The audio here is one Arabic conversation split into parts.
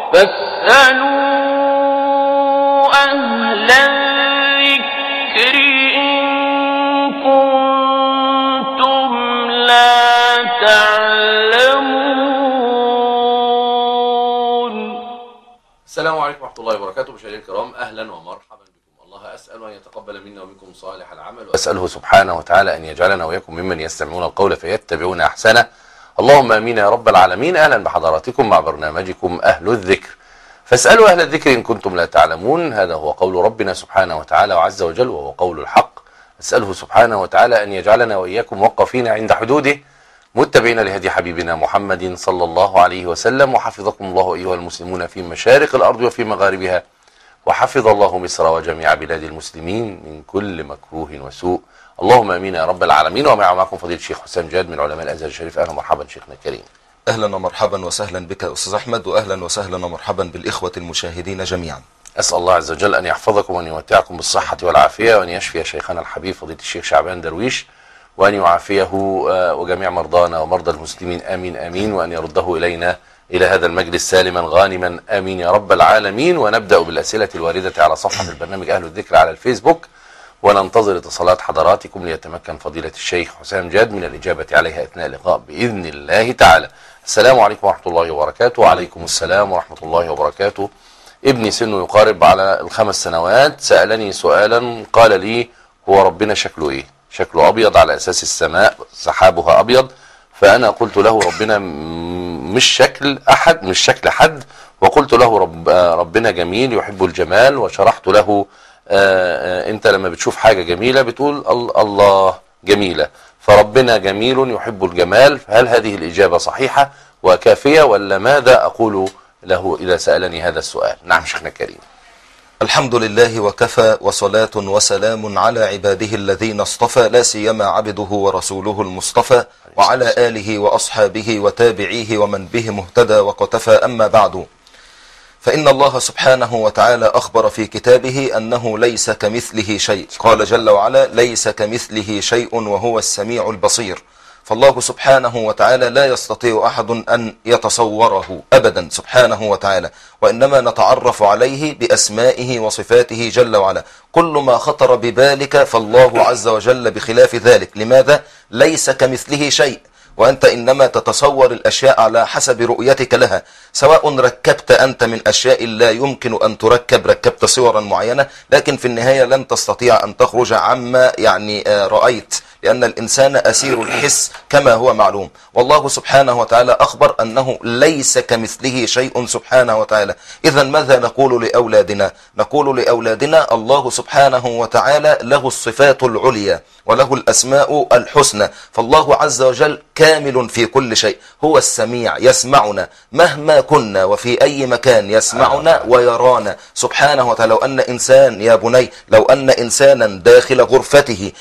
فاسألوا أهل الذكر إن كنتم لا تعلمون. السلام عليكم ورحمة الله وبركاته. مشاهدينا الكرام، أهلا ومرحبا بكم. الله أسأل أن يتقبل منا ومنكم صالح العمل، وأسأله سبحانه وتعالى أن يجعلنا وإياكم ممن يستمعون القول فيتبعون أحسنه. اللهم آمين يا رب العالمين. أهلا بحضراتكم مع برنامجكم أهل الذكر. فاسألوا أهل الذكر إن كنتم لا تعلمون. هذا هو قول ربنا سبحانه وتعالى وعز وجل، وهو قول الحق. أسأله سبحانه وتعالى أن يجعلنا وإياكم موقفين عند حدوده، متبعين لهدي حبيبنا محمد صلى الله عليه وسلم. وحفظكم الله أيها المسلمون في مشارق الأرض وفي مغاربها، وحفظ الله مصر وجميع بلاد المسلمين من كل مكروه وسوء. اللهم امين يا رب العالمين. ومعكم فضيلة الشيخ حسام جاد من علماء الازهر الشريف. اهلا ومرحبا شيخنا الكريم. اهلا ومرحبا وسهلا بك استاذ احمد، واهلا وسهلا ومرحبا بالاخوه المشاهدين جميعا. اسال الله عز وجل ان يحفظكم وان يمتعكم بالصحه والعافيه، وان يشفي شيخنا الحبيب فضيلة الشيخ شعبان درويش، وان يعافيه وجميع مرضانا ومرضى المسلمين. امين امين. وان يرده الينا إلى هذا المجلس سالما غانما. آمين يا رب العالمين. ونبدأ بالأسئلة الواردة على صفحة البرنامج أهل الذكر على الفيسبوك، وننتظر اتصالات حضراتكم ليتمكن فضيلة الشيخ حسام جاد من الإجابة عليها أثناء اللقاء بإذن الله تعالى. السلام عليكم ورحمة الله وبركاته. وعليكم السلام ورحمة الله وبركاته. ابني سنه يقارب على 5 سنوات، سألني سؤالا قال لي: هو ربنا شكله إيه؟ شكله أبيض على أساس السماء سحابها أبيض. فأنا قلت له ربنا مش شكل أحد، مش شكل حد. وقلت له ربنا جميل يحب الجمال. وشرحت له أنت لما بتشوف حاجة جميلة بتقول الله جميلة، فربنا جميل يحب الجمال. هل هذه الإجابة صحيحة وكافية، ولا ماذا أقول له إذا سألني هذا السؤال؟ نعم شيخنا الكريم. الحمد لله وكفى، وصلاة وسلام على عباده الذين اصطفى، لا سيما عبده ورسوله المصطفى، وعلى آله وأصحابه وتابعيه ومن به مهتدى وقتفى. أما بعد، فإن الله سبحانه وتعالى أخبر في كتابه أنه ليس كمثله شيء. قال جل وعلا: ليس كمثله شيء وهو السميع البصير. فالله سبحانه وتعالى لا يستطيع أحد أن يتصوره أبدا سبحانه وتعالى، وإنما نتعرف عليه بأسمائه وصفاته جل وعلا. كل ما خطر ببالك فالله عز وجل بخلاف ذلك. لماذا؟ ليس كمثله شيء، وأنت إنما تتصور الأشياء على حسب رؤيتك لها. سواء ركبت أنت من أشياء لا يمكن أن تركب، ركبت صورا معينة، لكن في النهاية لن تستطيع أن تخرج عما رأيت، لأن الإنسان أسير الحس كما هو معلوم. والله سبحانه وتعالى أخبر أنه ليس كمثله شيء سبحانه وتعالى. إذا ماذا نقول لأولادنا؟ نقول لأولادنا الله سبحانه وتعالى له الصفات العليا وله الأسماء الحسنى. فالله عز وجل كامل في كل شيء. هو السميع، يسمعنا مهما كنا وفي أي مكان، يسمعنا ويرانا سبحانه وتعالى. لو أن إنسان يا بني، لو أن إنسانا داخل غرفته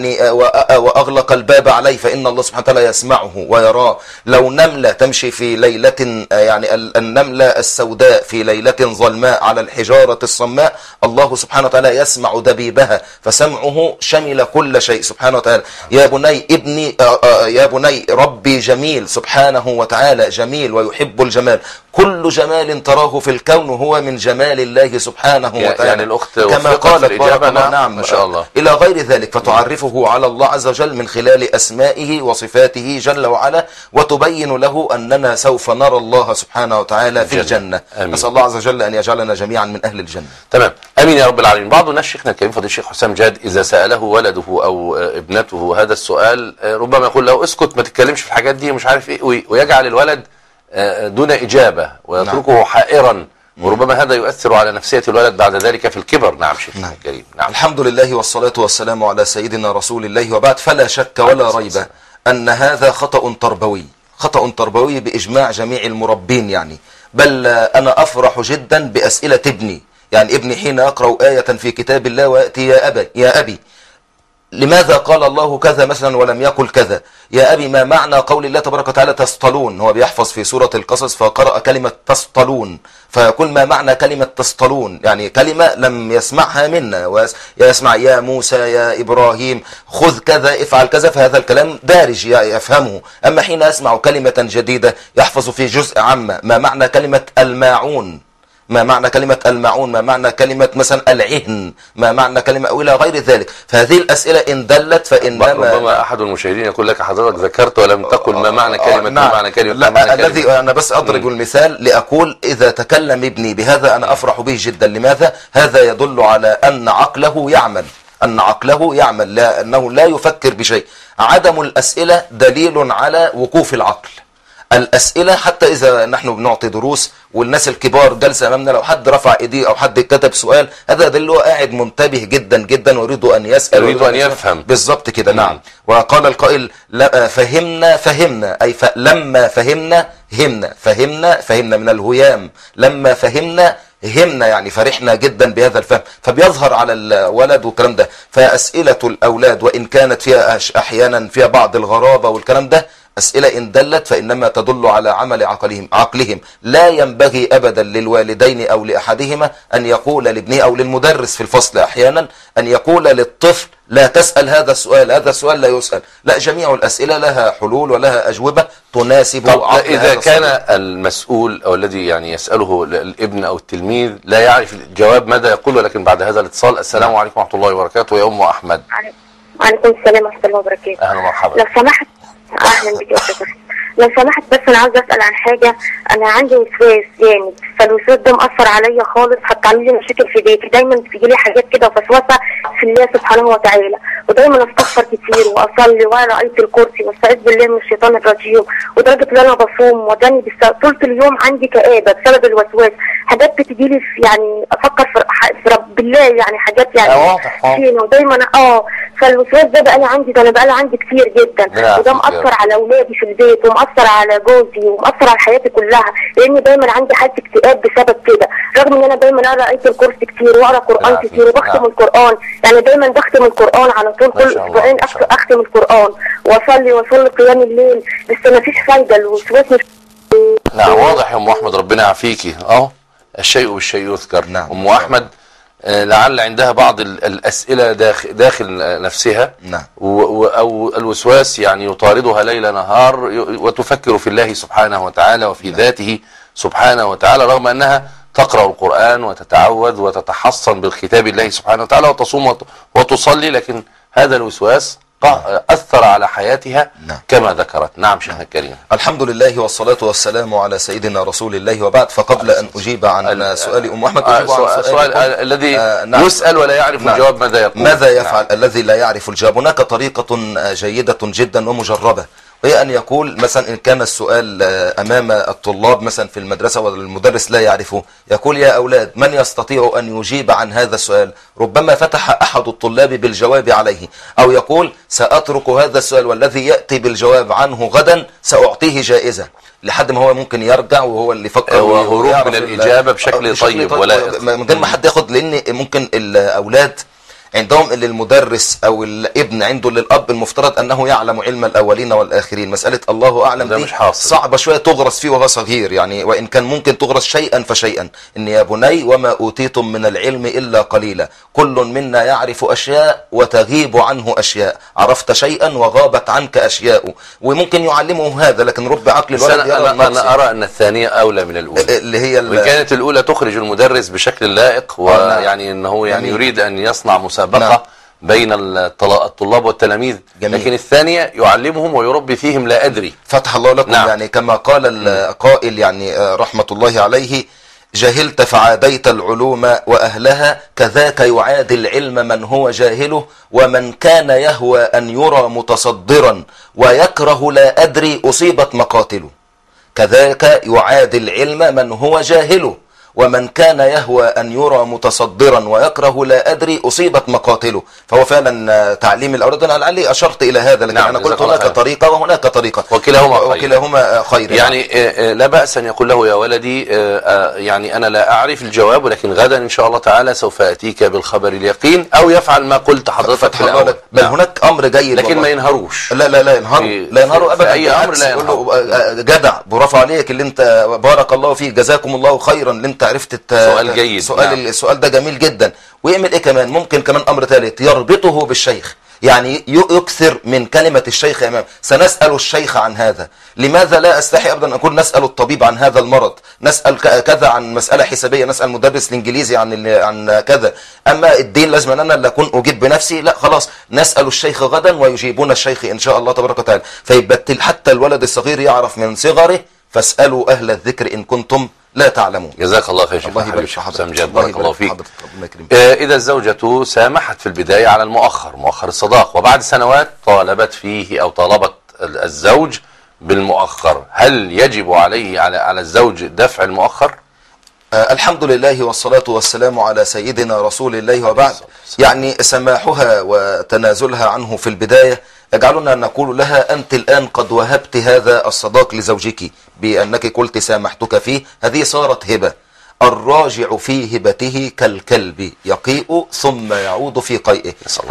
وأغلق الباب عليه، فإن الله سبحانه وتعالى يسمعه ويراه. لو نملة تمشي في ليلة، النملة السوداء في ليلة ظلماء على الحجارة الصماء، الله سبحانه وتعالى يسمع دبيبها، فسمعه شمل كل شيء سبحانه وتعالى. يا بني ابني، يا بني ربي جميل سبحانه وتعالى، جميل ويحب الجمال. كل جمال تراه في الكون هو من جمال الله سبحانه وتعالى. يعني الأخت كما قالت بارك الله. نعم ما شاء الله. إلى غير ذلك، فتعرفه على الله عز وجل من خلال أسمائه وصفاته جل وعلا، وتبين له أننا سوف نرى الله سبحانه وتعالى في الجنة. نسأل الله عز وجل أن يجعلنا جميعا من أهل الجنة. تمام. أمين يا رب العالمين. بعض الناس شيخنا الكريم فضيلة الشيخ حسام جاد إذا سأله ولده أو ابنته هذا السؤال ربما يقول له: اسكت ما تتكلمش في الحاجات دي ومش عارف إيه، ويجعل الولد دون إجابة ويتركه نعم. حائرا، وربما هذا يؤثر على نفسية الولد بعد ذلك في الكبر. نعم شيخنا الكريم. نعم. الحمد لله والصلاة والسلام على سيدنا رسول الله، وبعد، فلا شك ولا ريب أن هذا خطأ تربوي، خطأ تربوي بإجماع جميع المربين يعني. بل أنا أفرح جدا بأسئلة ابني. يعني ابني حين يقرأ آية في كتاب الله ويأتي: يا أبي لماذا قال الله كذا مثلا ولم يقل كذا؟ يا أبي ما معنى قول الله تبارك وتعالى تصطلون؟ هو بيحفظ في سورة القصص فقرأ كلمة تصطلون، فيقول ما معنى كلمة تصطلون؟ يعني كلمة لم يسمعها منا، ويسمع يا موسى يا إبراهيم خذ كذا افعل كذا، فهذا الكلام دارج يفهمه. أما حين يسمع كلمة جديدة يحفظ في جزء عامة، ما معنى كلمة الماعون؟ ما معنى كلمة الماعون؟ ما معنى كلمة مثلا العهن؟ ما معنى كلمة أو إلى غير ذلك؟ فهذه الأسئلة إن دلت فإنما ربما أحد المشاهدين يقول لك حضرتك ذكرت ولم تقل ما معنى كلمة نعم. ما معنى كلمة لا، ما معنى الذي كلمة. أنا بس أضرب المثال لأقول إذا تكلم ابني بهذا أنا أفرح به جدا. لماذا؟ هذا يدل على أن عقله يعمل، أن عقله يعمل، لأنه لا يفكر بشيء. عدم الأسئلة دليل على وقوف العقل. الأسئلة حتى إذا نحن بنعطي دروس والناس الكبار جالسة أمامنا، لو حد رفع إيديه أو حد كتب سؤال هذا دليل هو قاعد منتبه جدا جدا ويريد أن يسأل، يريد أن يفهم بالضبط كده. نعم. وقال القائل فهمنا أي لما فهمنا فهمنا من الهيام، لما فهمنا همنا يعني فرحنا جدا بهذا الفهم، فبيظهر على الولد والكلام ده. فأسئلة الأولاد وإن كانت فيها أحيانا فيها بعض الغرابة والكلام ده، أسئلة إن دلت فإنما تدل على عمل عقلهم. لا ينبغي أبدا للوالدين أو لأحدهما أن يقول لابنه أو للمدرس في الفصل أحيانا أن يقول للطفل لا تسأل هذا السؤال، هذا السؤال لا يسأل. لا، جميع الأسئلة لها حلول ولها أجوبة تناسب عقل. إذا كان المسؤول أو الذي يعني يسأله الابن أو التلميذ لا يعرف الجواب ماذا يقول؟ ولكن بعد هذا الاتصال، السلام عليكم ورحمة الله وبركاته يا أم أحمد. وعليكم السلام ورحمة الله وبركاته. أهلا ومرحبا. لو سمحت، أهلا بك يا أستاذ. لو سمحت بس أنا عاوزة أسأل عن حاجة. أنا عندي وسواس جامد، فالوسواس ده مأثر عليا خالص، حتى عامل لي مشاكل في بيتي. دايما بتجي لي حاجات كده وفسوسة في الله سبحانه وتعالى، ودايما أستغفر كتير وأصلي وأقرأ آية الكرسي واستعيذ بالله من الشيطان الرجيم، ودرجة إن أنا بصوم وداني طول اليوم عندي كآبة بسبب الوسواس. حاجات بتجي لي يعني أفكر في رب بالله، يعني حاجات يعني فين، ودايما فالوسواس ده بقى لي عندي، ده أنا بقى لي عندي كتير جدا، وده مأثر على أولادي في البيت ومأثر على جوزي ومأثر على حياتي كلها، لأن دايما عندي حالة اكتئاب بسبب كده، رغم إن أنا دايما أقرأ آية الكرسي كتير وأقرأ قرآن كتير وبختم القرآن، يعني دايما بختم القرآن على طول، كل أسبوعين أختم القرآن وأصلي قيام الليل، بس ما فيش فايدة. الوسواس مش نعم واضح يا أم أحمد، ربنا يعافيكي. الشيء بالشيء يذكر. نعم. أم أحمد لعل عندها بعض الأسئلة داخل نفسها. نعم. أو الوسواس يعني يطاردها ليل نهار وتفكر في الله سبحانه وتعالى وفي ذاته سبحانه وتعالى، رغم أنها تقرأ القرآن وتتعوذ وتتحصن بالكتاب الله سبحانه وتعالى وتصوم وتصلي، لكن هذا الوسواس أثر على حياتها كما ذكرت. نعم شيخنا الكريم. الحمد لله والصلاة والسلام على سيدنا رسول الله، وبعد. فقبل أن أجيب عن سؤال أم أحمد، أجيب عن سؤال الذي يسأل ولا يعرف الجواب ماذا يقول. ماذا يفعل الذي لا يعرف الجواب؟ هناك طريقة جيدة جدا ومجربة، وهي أن يقول مثلا إن كان السؤال أمام الطلاب مثلا في المدرسة والمدرس لا يعرفه، يقول يا أولاد من يستطيع أن يجيب عن هذا السؤال؟ ربما فتح أحد الطلاب بالجواب عليه، أو يقول سأترك هذا السؤال والذي يأتي بالجواب عنه غدا سأعطيه جائزة، لحد ما هو ممكن يرجع وهو اللي فكر وهروب من الإجابة بشكل طيب ولا من غير ما حد ياخد. لأن ممكن الأولاد عندهم اللي المدرس او الابن عنده للاب المفترض انه يعلم علم الاولين والاخرين، مساله الله اعلم دي صعبه شويه تغرس فيه وهو صغير، يعني وان كان ممكن تغرس شيئا فشيئا. ان يا بني وما اوتيتم من العلم الا قليلا، كل منا يعرف اشياء وتغيب عنه اشياء، عرفت شيئا وغابت عنك اشياء، وممكن يعلمه هذا. لكن رب عقل الولد أنا أرى أن الثانية أولى من الأولى، اللي هي وإن كانت الأولى تخرج المدرس بشكل لائق، ويعني أنه يعني يريد أن يصنع مسابقة بين الطلاب والتلاميذ. لكن الثانية يعلمهم ويربي فيهم لا أدري. فتح الله لكم. يعني كما قال القائل يعني رحمة الله عليه: جهلت فعاديت العلوم وأهلها، كذاك يعادي العلم من هو جاهله، ومن كان يهوى أن يرى متصدرا ويكره لا أدري أصيبت مقاتله. كذاك يعادي العلم من هو جاهله، ومن كان يهوى أن يرى متصدرا ويكره لا أدري أصيبت مقاتله. فهو فعلا تعليم الأولاد. أنا لعلي أشرت إلى هذا، لكن نعم، أنا قلت جزاك الله هناك خير. طريقة وهناك طريقة، وكلاهما خير. يعني لا بأس أن يقول له: يا ولدي، يعني أنا لا أعرف الجواب، ولكن غدا إن شاء الله تعالى سوف أتيك بالخبر اليقين، أو يفعل ما قلت حضرتك في الأول. بل هناك أمر جيد، لكن ما ينهروش. لا ينهروا أبدا. في أي أمر لا ينهروا. جدع، برافو عليك اللي أنت، بارك الله فيك، جزاكم الله خيرا اللي أنت عرفت سؤال جيد. السؤال ده جميل جدا. ويعمل إيه كمان؟ ممكن كمان أمر ثالث يربطه بالشيخ، يعني يكثر من كلمة الشيخ أمام. سنسأل الشيخ عن هذا. لماذا لا أستحي أبدا أقول نسأل الطبيب عن هذا المرض، نسأل كذا عن مسألة حسابية، نسأل مدرس الإنجليزي عن كذا. أما الدين لازم أنا اللي أكون أجيب بنفسي؟ لا، خلاص نسأل الشيخ غدا ويجيبون الشيخ إن شاء الله تبارك وتعالى. فيبتل حتى الولد الصغير يعرف من صغره: فاسألوا أهل الذكر إن كنتم لا تعلمون. جزاك الله خير. الله يبارك في حسام جاد، بارك الله فيك. ربنا يكرمك. إذا الزوجة سامحت في البداية على مؤخر الصداق، وبعد سنوات طالبت فيه أو طالبت الزوج بالمؤخر، هل يجب على الزوج دفع المؤخر؟ الحمد لله والصلاة والسلام على سيدنا رسول الله، وبعد. يعني سماحها وتنازلها عنه في البداية يجعلنا أن نقول لها: أنت الآن قد وهبت هذا الصداق لزوجك بأنك قلت سامحتك فيه، هذه صارت هبة. الراجع في هبته كالكلب يقيء ثم يعود في قيئه.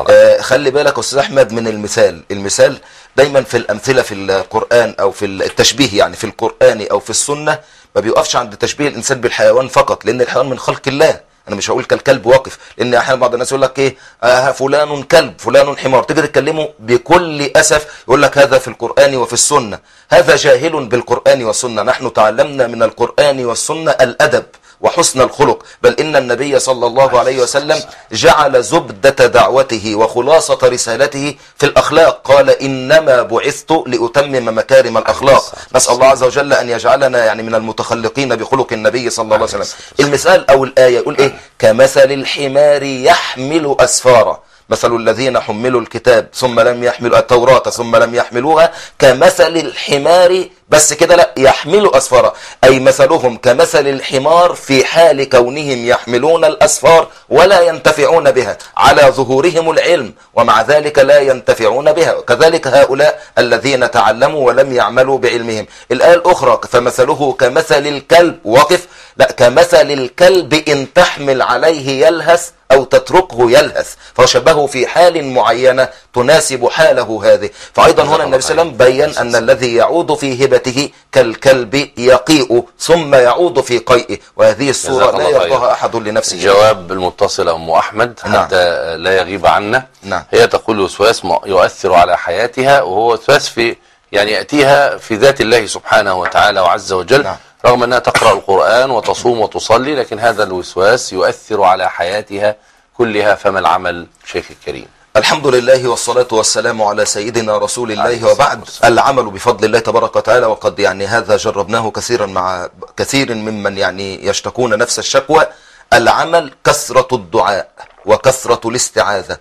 خلي بالك أستاذ أحمد من المثال دايما في الأمثلة في القرآن أو في التشبيه، يعني في القرآن أو في السنة ما بيقفش عند تشبيه الإنسان بالحيوان فقط، لأن الحيوان من خلق الله. أنا مش هقول كالكلب واقف، لأن أحيانا بعض الناس يقول لك إيه، فلان كلب فلان حمار، تيجي تكلمه بكل أسف يقول لك هذا في القرآن وفي السنة. هذا جاهل بالقرآن والسنة. نحن تعلمنا من القرآن والسنة الأدب وحسن الخلق، بل إن النبي صلى الله عليه وسلم جعل زبدة دعوته وخلاصة رسالته في الأخلاق. قال: إنما بعثت لأتمم مكارم الأخلاق. نسأل الله عز وجل أن يجعلنا يعني من المتخلقين بخلق النبي صلى الله عليه وسلم. المثال أو الآية يقول إيه؟ كمثل الحمار يحمل أسفارا، مثل الذين حملوا الكتاب ثم لم يحملوا التوراة ثم لم يحملوها كمثل الحمار، بس كده لا، يحملوا أسفارا، أي مثلهم كمثل الحمار في حال كونهم يحملون الأسفار ولا ينتفعون بها، على ظهورهم العلم ومع ذلك لا ينتفعون بها. كذلك هؤلاء الذين تعلموا ولم يعملوا بعلمهم. الآية الأخرى: فمثله كمثل الكلب، وقف، لا، كمثل الكلب إن تحمل عليه يلهث أو تتركه يلهث، فشبهه في حال معينة تناسب حاله هذه. فأيضا هنا النبي صلى الله عليه وسلم بيّن أن الذي يعود في هبته كالكلب يقيء ثم يعود في قيئه، وهذه الصورة لا يرضاها أحد لنفسه. جواب المتصلة أم أحمد حتى لا يغيب عنا. هي تقول: وسواس يؤثر على حياتها، وهو وسواس في يعني يأتيها في ذات الله سبحانه وتعالى وعز وجل. رغم أنها تقرأ القرآن وتصوم وتصلي، لكن هذا الوسواس يؤثر على حياتها كلها. فما العمل شيخ الكريم؟ الحمد لله والصلاة والسلام على سيدنا رسول الله، وبعد. العمل بفضل الله تبارك وتعالى، وقد يعني هذا جربناه كثيرا مع كثير ممن يعني يشتكون نفس الشكوى. العمل كثرة الدعاء وكثرة الاستعاذة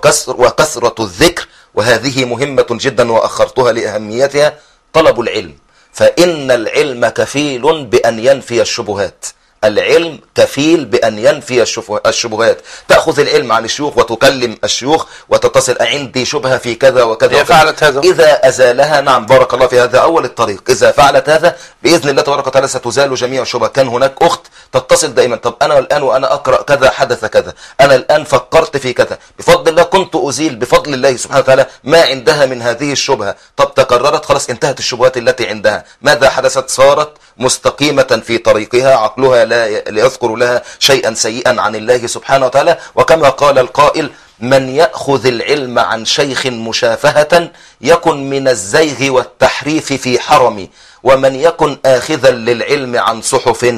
وكثرة الذكر، وهذه مهمة جدا وأخرتها لأهميتها. طلب العلم، فإن العلم كفيل بأن ينفي الشبهات. العلم كفيل بأن ينفي الشبهات. تأخذ العلم عن الشيوخ وتكلم الشيوخ وتتصل: عندي شبهة في كذا وكذا. هي فعلت هذا. إذا أزالها، نعم بارك الله في هذا أول الطريق. إذا فعلت هذا بإذن الله تبارك وتعالى ستزال جميع الشبهة. كان هناك أخت تتصل دائما: طب أنا الآن وأنا أقرأ كذا حدث كذا، أنا الآن فكرت في كذا، بفضل الله كنت أزيل بفضل الله سبحانه وتعالى ما عندها من هذه الشبهة. طب تكررت، خلاص انتهت الشبهات التي عندها. ماذا حدثت؟ صارت مستقيمة في طريقها، عقلها لا يذكر لها شيئا سيئا عن الله سبحانه وتعالى. وكما قال القائل: من يأخذ العلم عن شيخ مشافهة يكن من الزيغ والتحريف في حرم، ومن يكن آخذا للعلم عن صحف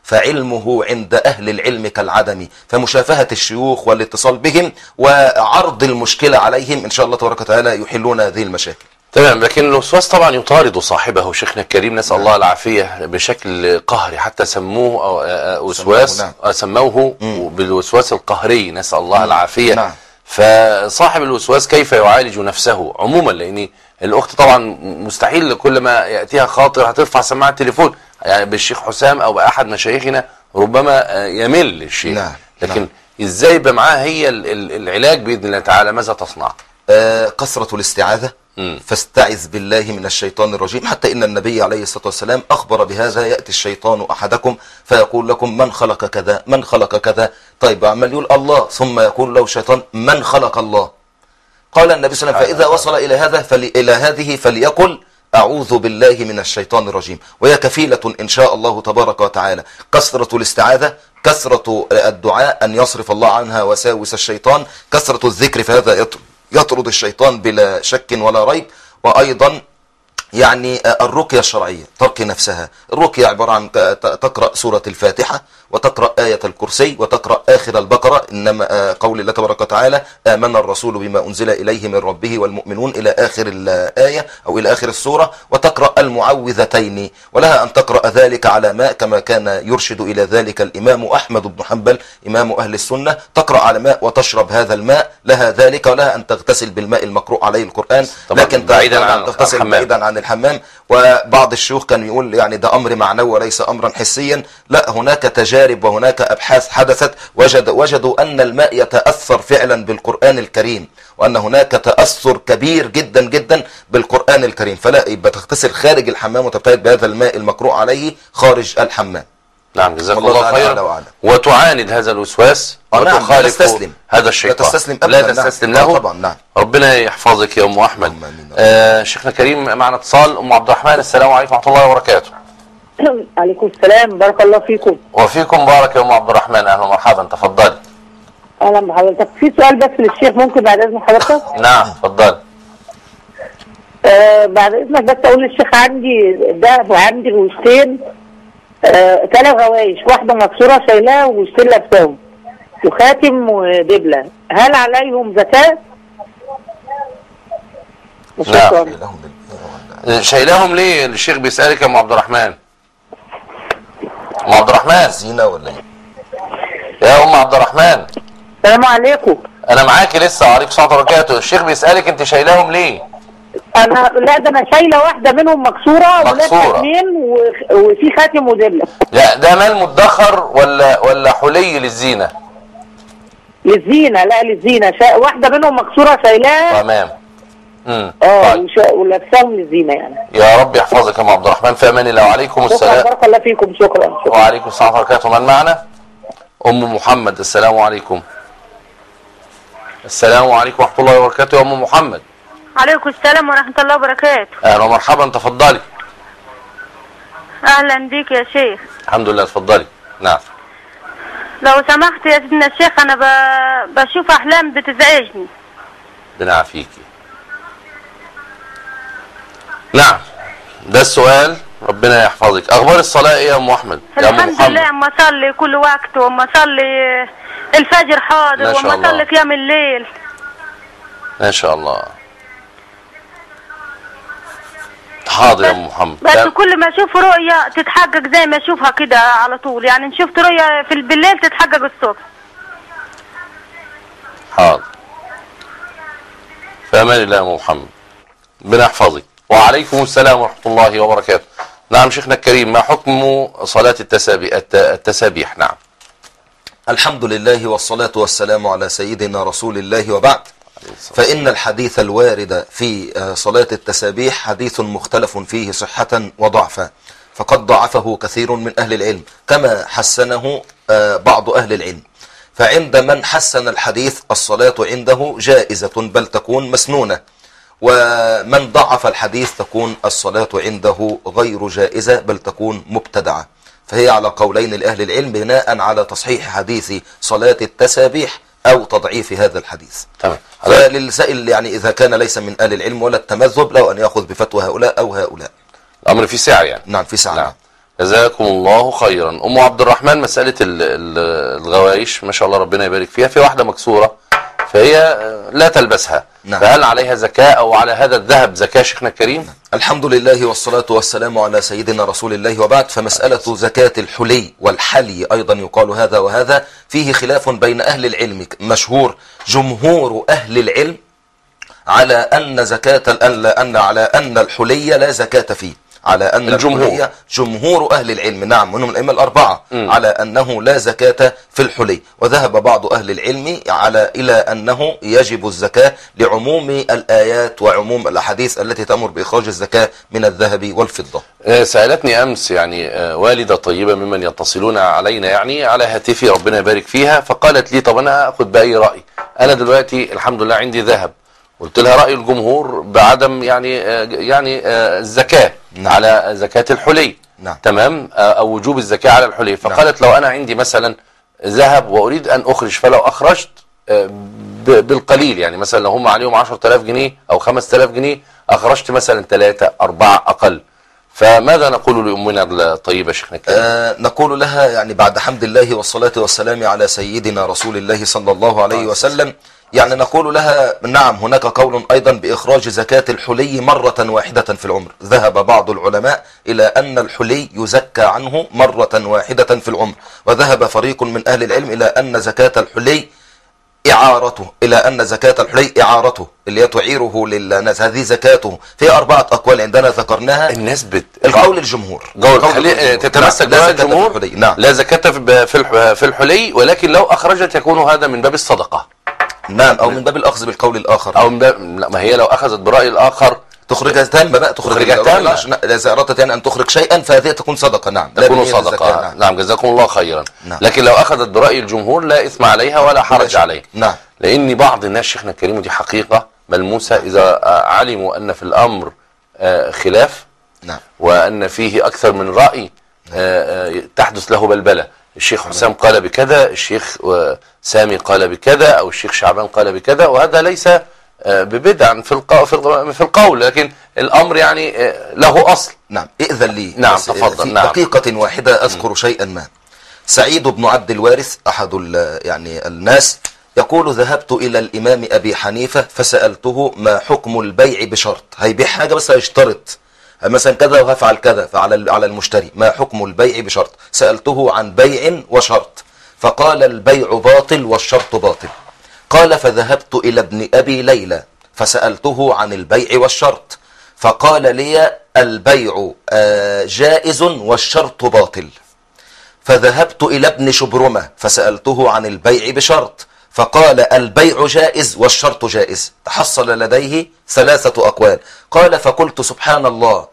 فعلمه عند أهل العلم كالعدم. فمشافهة الشيوخ والاتصال بهم وعرض المشكلة عليهم إن شاء الله تبارك وتعالى يحلون هذه المشاكل. تمام. لكن الوسواس طبعا يطارد صاحبه شيخنا الكريم، نسأل الله العافية، بشكل قهري، حتى سموه وسواس، سموه بالوسواس القهري، نسأل الله العافية. فصاحب الوسواس كيف يعالج نفسه عموما؟ لأن الأخت طبعا مستحيل كل ما يأتيها خاطر هترفع سماعة التليفون يعني بالشيخ حسام أو بأحد مشايخنا ربما يمل الشيء. نعم. لكن ازاي يبقى معاه هي العلاج باذن الله تعالى؟ ماذا تصنع؟ كثرة الاستعاذة. فاستعذ بالله من الشيطان الرجيم، حتى إن النبي عليه الصلاة والسلام أخبر بهذا: يأتي الشيطان أحدكم فيقول لكم من خلق كذا من خلق كذا. طيب عمال يقول الله، ثم يقول له الشيطان من خلق الله. قال النبي صلى الله عليه وسلم: فإذا وصل إلى هذا إلى هذه فليقل أعوذ بالله من الشيطان الرجيم. وهي كفيلة إن شاء الله تبارك وتعالى. كثرة الاستعاذة، كثرة الدعاء أن يصرف الله عنها وساوس الشيطان، كثرة الذكر فهذا يطرد الشيطان بلا شك ولا ريب. وأيضا يعني الرقية الشرعية، ترقي نفسها. الرقية عبارة عن تقرأ سورة الفاتحة، وتقرأ آية الكرسي، وتقرأ آخر البقرة، إنما قول الله تبارك وتعالى: آمن الرسول بما أنزل إليه من ربه والمؤمنون، إلى آخر الآية أو إلى آخر السورة. وتقرأ المعوذتين، ولها أن تقرأ ذلك على ماء كما كان يرشد إلى ذلك الإمام أحمد بن حنبل إمام أهل السنة. تقرأ على ماء وتشرب هذا الماء، لها ذلك. ولها أن تغتسل بالماء المقروء عليه القرآن، لكن بعيدا عن تغتسل بعيدا عن الحمام. وبعض الشيوخ كان يقول يعني ده أمر معنوي وليس أمرا حسيا. لا، هناك تجارب وهناك أبحاث حدثت، وجدوا أن الماء يتأثر فعلا بالقرآن الكريم، وأن هناك تأثر كبير جدا جدا بالقرآن الكريم. فلا يبقى تغتسل خارج الحمام وتبتعد بهذا الماء المقروء عليه خارج الحمام. نعم، جزاك الله خيرا. وتعاند هذا الوسواس وتخالف هذا الشيطان، لا تستسلم له. طبعا. نعم. ربنا يحفظك يا أم أحمد. شيخنا الكريم معنا اتصال. أم عبد الرحمن، السلام عليكم ورحمة الله وبركاته. عليكم السلام، بارك الله فيكم. وفيكم بارك يا أم عبد الرحمن، أهلا ومرحبا، تفضلي. أهلا بحضرتك. في سؤال بس للشيخ، ممكن بعد إذن حضرتك؟ نعم تفضلي. بعد إذنك بس أقول للشيخ: عندي دهب وعندي غوشتين، 3 غوايش، واحدة مكسورة شايلاها وغوشتين لابساهم، وخاتم ودبلة، هل عليهم زكاة؟ نعم. شايلاهم ليه؟ الشيخ بيسألك يا أم عبد الرحمن. أم عبد الرحمن زينة ولا ايه؟ يا أم عبد الرحمن، السلام عليكم. أنا معاكي لسه، وعليكم السلام ورحمة الله وبركاته. الشيخ بيسألك أنت شايلاهم ليه؟ لا، ده أنا شايلة واحدة منهم مكسورة ولابسة 2 وفي خاتم ودبلة. لا، ده مال مدخر ولا حلي للزينة؟ للزينة. لا، للزينة. واحدة منهم مكسورة شايلاها. تمام. طيب. ولابساهم للزينة يعني. يا رب يحفظك يا أم عبد الرحمن، في أمان الله. وعليكم السلام. بارك الله فيكم. شكرا. وعليكم السلام ورحمة الله وبركاته. من معنا؟ أم محمد، السلام عليكم. السلام عليكم ورحمة الله وبركاته يا أم محمد. عليكم السلام ورحمة الله وبركاته. أهلا ومرحبا، تفضلي. أهلا بك يا شيخ. الحمد لله، تفضلي. نعم. لو سمحت يا سيدنا الشيخ، أنا بشوف أحلام بتزعجني. بنعافيكي. نعم، ده السؤال. ربنا يحفظك. أخبار الصلاة إيه يا أم أحمد؟ الحمد لله، أما أصلي كل وقت، وأما أصلي الفجر حاضر، وأما أصلي قيام الليل. ما شاء الله. حاضر يا أم محمد. بس كل ما أشوف رؤية تتحقق زي ما أشوفها كده على طول، يعني إن شفت رؤية بالليل تتحقق الصبح. حاضر. في أمان الله يا أم محمد، ربنا يحفظك. وعليكم السلام ورحمة الله وبركاته. نعم شيخنا الكريم، ما حكم صلاة التسابيح؟ نعم. الحمد لله والصلاة والسلام على سيدنا رسول الله، وبعد. فإن الحديث الوارد في صلاة التسابيح حديث مختلف فيه صحة وضعفا، فقد ضعفه كثير من أهل العلم كما حسنه بعض أهل العلم. فعند من حسن الحديث الصلاة عنده جائزة بل تكون مسنونة، ومن ضعف الحديث تكون الصلاة عنده غير جائزة بل تكون مبتدعة. فهي على قولين لأهل العلم بناء على تصحيح حديث صلاة التسابيح أو تضعيف هذا الحديث. تمام. فللسائل يعني إذا كان ليس من أهل العلم ولا التمذهب له أن يأخذ بفتوى هؤلاء أو هؤلاء. الأمر في سعة يعني. نعم في سعة. نعم. جزاكم الله خيرا. أم عبد الرحمن، مسألة الغوايش ما شاء الله ربنا يبارك فيها، في واحدة مكسورة فهي لا تلبسها. نعم. فهل عليها زكاة أو على هذا الذهب زكاة شيخنا الكريم؟ نعم. الحمد لله والصلاة والسلام على سيدنا رسول الله، وبعد. فمسألة زكاة الحلي والحلي أيضا يقال هذا وهذا فيه خلاف بين أهل العلم مشهور. جمهور أهل العلم على أن الحلي لا زكاة فيه، على أن الجمهور جمهور أهل العلم، نعم، منهم الأئمة الأربعة، على أنه لا زكاة في الحلي. وذهب بعض أهل العلم إلى أنه يجب الزكاة لعموم الآيات وعموم الأحاديث التي تأمر بإخراج الزكاة من الذهب والفضة. سألتني أمس يعني والدة طيبة ممن يتصلون علينا يعني على هاتفي، ربنا يبارك فيها، فقالت لي طب أنا أخذ بأي رأي؟ أنا دلوقتي الحمد لله عندي ذهب. قلت لها رأي الجمهور بعدم يعني الزكاة على زكاة الحلي، تمام، أو وجوب الزكاة على الحلي. فقالت لو أنا عندي مثلا ذهب وأريد أن أخرج، فلو أخرجت بالقليل، يعني مثلا لو هم عليهم 10,000 جنيه أو 5,000 جنيه، أخرجت مثلا 3 4 أقل، فماذا نقول لأمنا الطيبة شيخنا الكريم؟ نقول لها يعني بعد حمد الله والصلاة والسلام على سيدنا رسول الله صلى الله عليه وسلم، يعني نقول لها نعم هناك قول أيضا بإخراج زكاة الحلي مرة واحدة في العمر. ذهب بعض العلماء إلى أن الحلي يزكى عنه مرة واحدة في العمر، وذهب فريق من أهل العلم إلى أن زكاة الحلي إعارته، إعارته اللي هي تعيره للناس، هذه زكاته. في 4 أقوال عندنا ذكرناها. الناس القول الجمهور تتمسك برأي الجمهور، لا زكاة في الحلي، ولكن لو أخرجت يكون هذا من باب الصدقة، نعم، أو من باب الأخذ بالقول الآخر، أو من باب ما هي لو أخذت برأي الآخر تخرجها تامة بقى، تخرجها تامة. إذا أردت يعني أن تخرج شيئا فهذه تكون صدقة، نعم، تكون صدقة، نعم، جزاكم الله خيرا. لكن لو أخذت برأي الجمهور لا إثم عليها ولا حرج عليه، نعم، لأن بعض الناس شيخنا الكريم، ودي حقيقة ملموسة، إذا علموا أن في الأمر خلاف، نعم، وأن فيه أكثر من رأي، تحدث له بلبلة. الشيخ حسام قال بكذا، الشيخ سامي قال بكذا، أو الشيخ شعبان قال بكذا، وهذا ليس ببدع في القول، لكن الأمر يعني له أصل. نعم، إذن لي، نعم، تفضل. في دقيقة واحدة أذكر شيئا ما. سعيد بن عبد الوارث أحد يعني الناس يقول ذهبت إلى الإمام أبي حنيفة فسألته ما حكم البيع بشرط، هيبيع حاجة بس هيشترط مثلا كذا وهفعل كذا، فعلى المشتري ما حكم البيع بشرط؟ سألته عن بيع وشرط فقال البيع باطل والشرط باطل. قال فذهبت إلى ابن أبي ليلى فسألته عن البيع والشرط فقال لي البيع جائز والشرط باطل. فذهبت إلى ابن شبرمة فسألته عن البيع بشرط فقال البيع جائز والشرط جائز. تحصل لديه 3 أقوال. قال فقلت سبحان الله،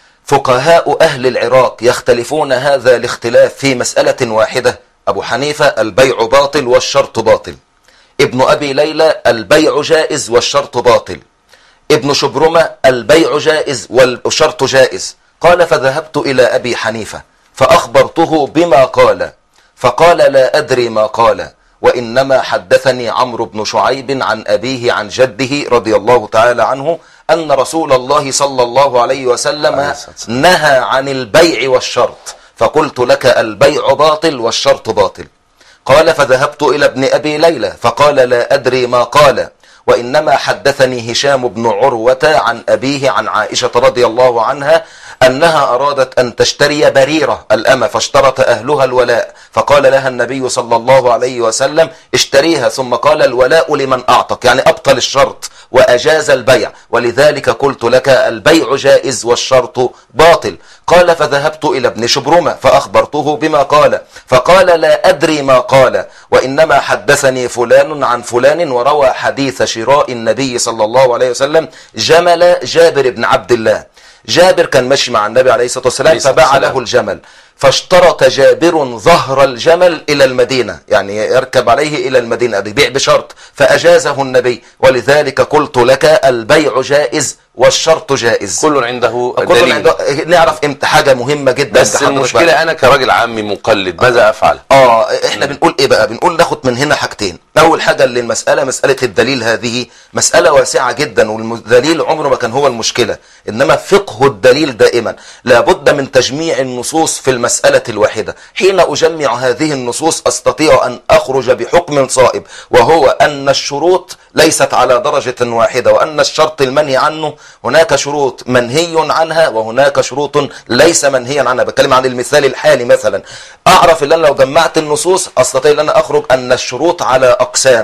فقهاء أهل العراق يختلفون هذا الاختلاف في مسألة واحدة. أبو حنيفة البيع باطل والشرط باطل، ابن أبي ليلى البيع جائز والشرط باطل، ابن شبرمة البيع جائز والشرط جائز. قال فذهبت إلى أبي حنيفة فأخبرته بما قال فقال لا أدري ما قال، وإنما حدثني عمرو بن شعيب عن أبيه عن جده رضي الله تعالى عنه أن رسول الله صلى الله عليه وسلم نهى عن البيع والشرط، فقلت لك البيع باطل والشرط باطل. قال فذهبت إلى ابن أبي ليلى فقال لا أدري ما قال، وإنما حدثني هشام بن عروة عن أبيه عن عائشة رضي الله عنها أنها أرادت أن تشتري بريرة الأمة فاشترط أهلها الولاء، فقال لها النبي صلى الله عليه وسلم اشتريها، ثم قال الولاء لمن أعتق، يعني أبطل الشرط وأجاز البيع، ولذلك قلت لك البيع جائز والشرط باطل. قال فذهبت إلى ابن شبرمة فأخبرته بما قال فقال لا أدري ما قال، وإنما حدثني فلان عن فلان وروى حديث شراء النبي صلى الله عليه وسلم جمل جابر بن عبد الله. جابر كان ماشي مع النبي عليه الصلاة والسلام فباع له الجمل، فاشترط جابر ظهر الجمل إلى المدينة، يعني يركب عليه إلى المدينة، بيع بشرط فأجازه النبي، ولذلك قلت لك البيع جائز والشرط جائز. كل عنده دليل. نعرف امتى حاجة مهمة جدا، بس المشكلة أنا كراجل عامي مقلد ماذا أفعل؟ احنا بنقول ايه بقى؟ بنقول ناخد من هنا حاجتين. اول حاجة اللي المسألة مسألة الدليل، هذه مسألة واسعة جدا، والدليل عمره ما كان هو المشكلة، انما فقه الدليل دائما لابد من تجميع النصوص في المسألة الواحدة. حين اجمع هذه النصوص استطيع ان اخرج بحكم صائب، وهو ان الشروط ليست على درجة واحدة، وان الشرط المنهي عنه هناك شروط منهي عنها وهناك شروط ليس منهيا عنها. بتكلم عن المثال الحالي مثلا، اعرف ان انا لو جمعت النصوص استطيع ان انا اخرج ان الشروط على اقسام،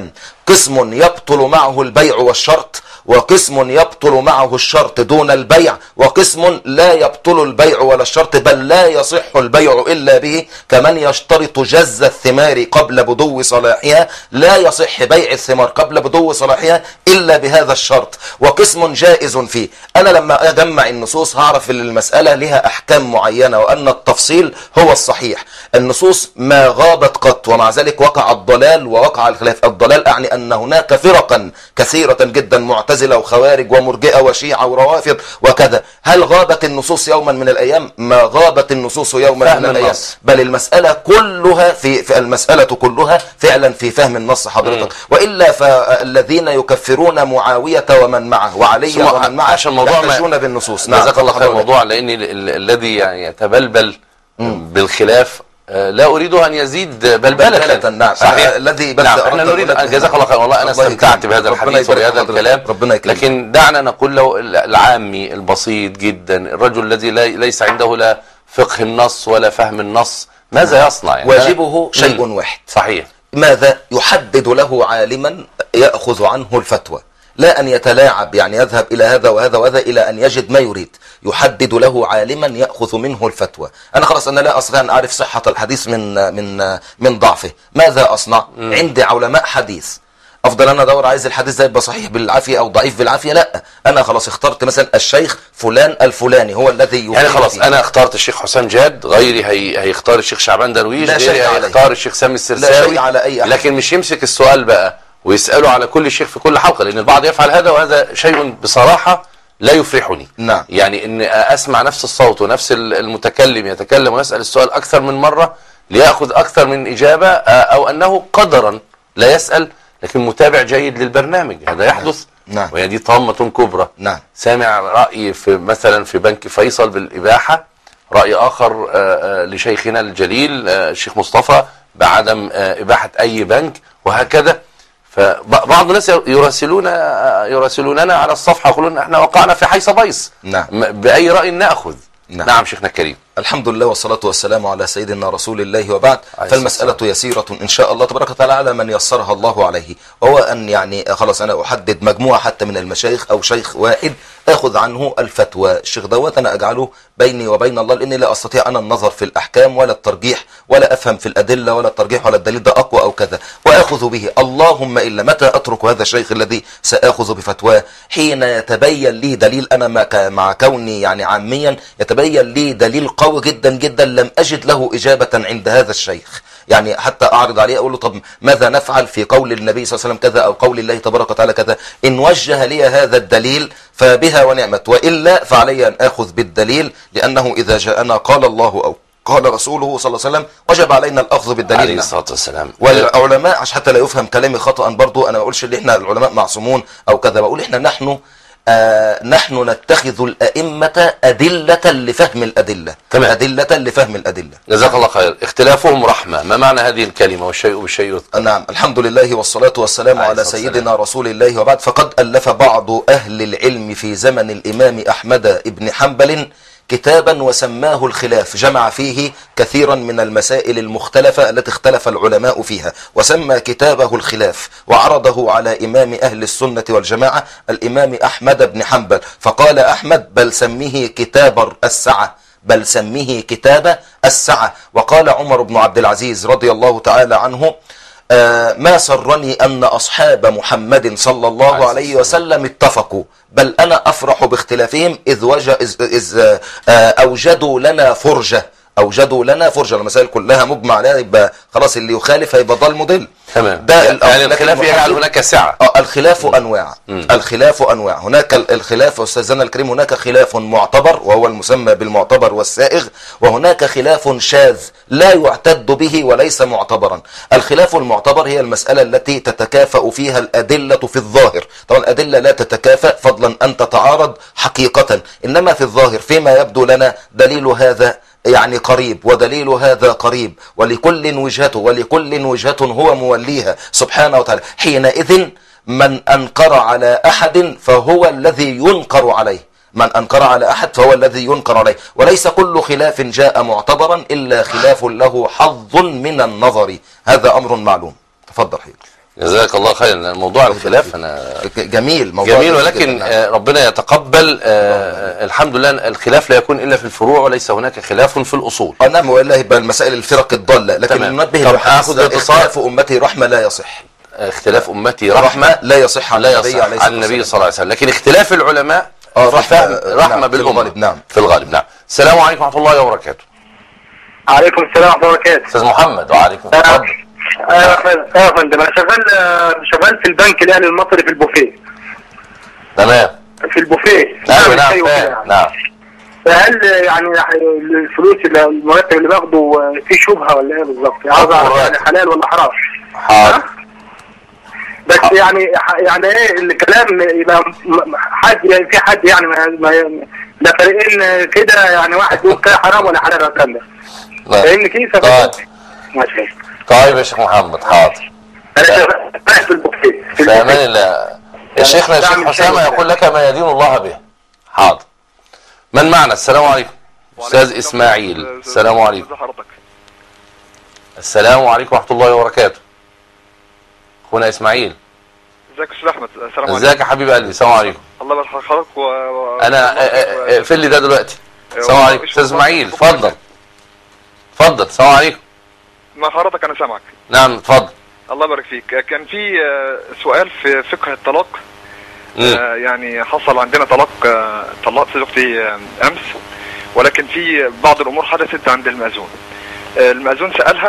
قسم يبطل معه البيع والشرط، وقسم يبطل معه الشرط دون البيع، وقسم لا يبطل البيع ولا الشرط بل لا يصح البيع إلا به، كمن يشترط جز الثمار قبل بدو صلاحها، لا يصح بيع الثمار قبل بدو صلاحها إلا بهذا الشرط. وقسم جائز فيه. أنا لما أجمع النصوص هعرف ان المسألة لها أحكام معينة، وأن التفصيل هو الصحيح. النصوص ما غابت قط، ومع ذلك وقع الضلال ووقع الخلاف. الضلال أعني أن هناك فرقا كثيرة جدا، معتزلة وخوارج ومرجئة وشيعة ورافض وكذا. هل غابت النصوص يوما من الأيام؟ ما غابت النصوص يوما من الأيام، بل المسألة كلها في المسألة كلها فعلا في فهم النص حضرتك. وإلا فالذين يكفرون معاوية ومن معه وعلي ومن معه يحتجون بالنصوص. نعم، جزاك الله خير. الموضوع لأن الذي يعني يتبلبل بالخلاف لا أريد أن يزيد بلبلة. نعم، صحيح. الذي نعم، احنا نريد. جزاك الله خير، والله أنا استمتعت بهذا الحديث وبهذا الكلام. لكن دعنا نقول له العامي البسيط جدا، الرجل الذي ليس عنده لا فقه النص ولا فهم النص، ماذا يصنع؟ يعني واجبه شيء واحد. صحيح. ماذا؟ يحدد له عالما يأخذ عنه الفتوى، لا أن يتلاعب، يعني يذهب إلى هذا وهذا وهذا إلى أن يجد ما يريد. يحدد له عالما يأخذ منه الفتوى. أنا خلاص أنا لا أستطيع أن أعرف صحة الحديث من ضعفه. ماذا أصنع؟ عندي علماء حديث. أفضل أنا أدور عايز الحديث ده يبقى صحيح بالعافية أو ضعيف بالعافية؟ لا، أنا خلاص اخترت مثلا الشيخ فلان الفلاني هو الذي يعني خلاص فيه. أنا اخترت الشيخ حسام جاد، غيري هيختار الشيخ شعبان درويش، غيري هيختار الشيخ سامي السرساوي. لا شيء على أي أحد. لكن مش يمسك السؤال بقى ويسأله على كل شيخ في كل حلقة، لأن البعض يفعل هذا، وهذا شيء بصراحة لا يفرحني. نعم. يعني ان اسمع نفس الصوت ونفس المتكلم يتكلم ويسأل السؤال اكثر من مرة ليأخذ اكثر من اجابة، او انه قدرا لا يسأل لكن متابع جيد للبرنامج. هذا يحدث. نعم. وهي دي طامة كبرى. نعم. سامع رأي في مثلا في بنك فيصل بالإباحة، رأي آخر لشيخنا الجليل الشيخ مصطفى بعدم إباحة أي بنك، وهكذا. فبعض الناس يراسلوننا على الصفحة يقولون احنا وقعنا في حيث بيص. نعم. بأي رأي نأخذ. نعم شيخنا الكريم. الحمد لله والصلاة والسلام على سيدنا رسول الله، وبعد. فالمسألة يسيرة إن شاء الله تبارك وتعالى على من يسرها الله عليه، وهو أن يعني خلاص أنا أحدد مجموعة حتى من المشايخ أو شيخ واحد أخذ عنه الفتوى. الشيخ دوت أنا أجعله بيني وبين الله، لأني لا أستطيع أنا النظر في الأحكام ولا الترجيح ولا أفهم في الأدلة ولا الترجيح ولا الدليل ده أقوى أو كذا، وأخذ به. اللهم إلا متى أترك هذا الشيخ الذي سأخذ بفتواه؟ حين يتبين لي دليل، أنا مع كوني يعني عاميا يتبين لي دليل قوي جدا جدا لم أجد له إجابة عند هذا الشيخ، يعني حتى أعرض عليه أقول له طب ماذا نفعل في قول النبي صلى الله عليه وسلم كذا أو قول الله تبارك وتعالى كذا. إن وجه لي هذا الدليل فبها ونعمت، وإلا فعلي أن أخذ بالدليل، لأنه إذا جاءنا قال الله أو قال رسوله صلى الله عليه وسلم وجب علينا الأخذ بالدليل عليه الصلاة والسلام. والعلماء عشان حتى لا يفهم كلامي خطأ برضو، أنا ما بقولش إن إحنا العلماء معصومون أو كذا، بقول إحنا نحن نتخذ الأئمة أدلة لفهم الأدلة. تمام. أدلة لفهم الأدلة. جزاك الله خير. اختلافهم رحمة، ما معنى هذه الكلمة؟ والشيء بالشيء يذكر. نعم، الحمد لله والصلاة والسلام على سيدنا رسول الله، وبعد. فقد ألف بعض أهل العلم في زمن الإمام أحمد بن حنبل كتابا وسماه الخلاف، جمع فيه كثيرا من المسائل المختلفة التي اختلف العلماء فيها، وسمى كتابه الخلاف وعرضه على إمام أهل السنة والجماعة الإمام أحمد بن حنبل، فقال أحمد بل سميه كتاب السعة، بل سميه كتاب السعة. وقال عمر بن عبد العزيز رضي الله تعالى عنه ما سرني أن أصحاب محمد صلى الله عليه وسلم اتفقوا، بل أنا أفرح باختلافهم إذ أوجدوا لنا فرجة. أوجدوا لنا فرجة. المسائل كلها مجمع عليها، يبقى خلاص اللي يخالف هيبقى ضال مضل. تمام. ده يعني الخلاف يجعل هناك سعة. الخلاف أنواع. الخلاف أنواع. هناك الخلاف أستاذنا الكريم، هناك خلاف معتبر وهو المسمى بالمعتبر والسائغ، وهناك خلاف شاذ لا يعتد به وليس معتبرا. الخلاف المعتبر هي المسألة التي تتكافأ فيها الأدلة في الظاهر. طبعا الأدلة لا تتكافأ فضلا أن تتعارض حقيقة، إنما في الظاهر فيما يبدو لنا دليل هذا يعني قريب ودليل هذا قريب، ولكل وجهته ولكل وجهة هو موليها سبحانه وتعالى. حينئذ من أنكر على أحد فهو الذي ينكر عليه، من أنكر على أحد فهو الذي ينكر عليه. وليس كل خلاف جاء معتبرا إلا خلاف له حظ من النظر، هذا أمر معلوم. تفضل حبيبي. جزاك الله خيرا. موضوع الخلاف انا جميل، موضوع جميل، ولكن ربنا يتقبل. الحمد لله الخلاف لا يكون الا في الفروع وليس هناك خلاف في الاصول. نعم، والا يبقى المسائل الفرق الضاله، لكن ننبه اختلاف امتي رحمه لا يصح. اختلاف امتي رحمه لا يصح عن النبي صلى الله عليه وسلم، لكن اختلاف العلماء رحمه بالامه نعم في الغالب. نعم. السلام عليكم ورحمه الله وبركاته. عليكم السلام ورحمه الله وبركاته. استاذ محمد. وعليكم السلام. يا فندم، انا شغال في البنك الاهلي المصري في البوفيه. تمام. في البوفيه. نعم. نعم. فهل يعني الفلوس المرتب اللي باخده في شبهه ولا ايه بالظبط؟ عاوز اعرف يعني حلال ولا حرام؟ حاضر. بس يعني ايه الكلام يبقى حد يعني في حد يعني لا فريقين كده، يعني واحد يقول كده حرام ولا حلال ولا كده. فاهمني كيف؟ ماشي. طيب يا شيخ محمد. حاضر. انا شغال في البوفيه. في امان الله. شيخنا الشيخ حسامه يقول لك ما يدين الله به. حاضر. من معنا؟ السلام عليكم. استاذ اسماعيل. السلام عليكم. السلام عليكم ورحمه الله وبركاته. اخونا اسماعيل. ازيك يا استاذ احمد؟ السلام عليكم. ازيك يا حبيب قلبي؟ السلام عليكم. الله يبارك حضرتك. انا اقفل لي ده دلوقتي. السلام عليكم استاذ اسماعيل. اتفضل. السلام عليكم. مع حضرتك انا سامعك. نعم اتفضل. الله يبارك فيك. كان في سؤال في فقه الطلاق. يعني حصل عندنا طلقت زوجتي امس، ولكن في بعض الامور حدثت عند المأذون. المأذون سألها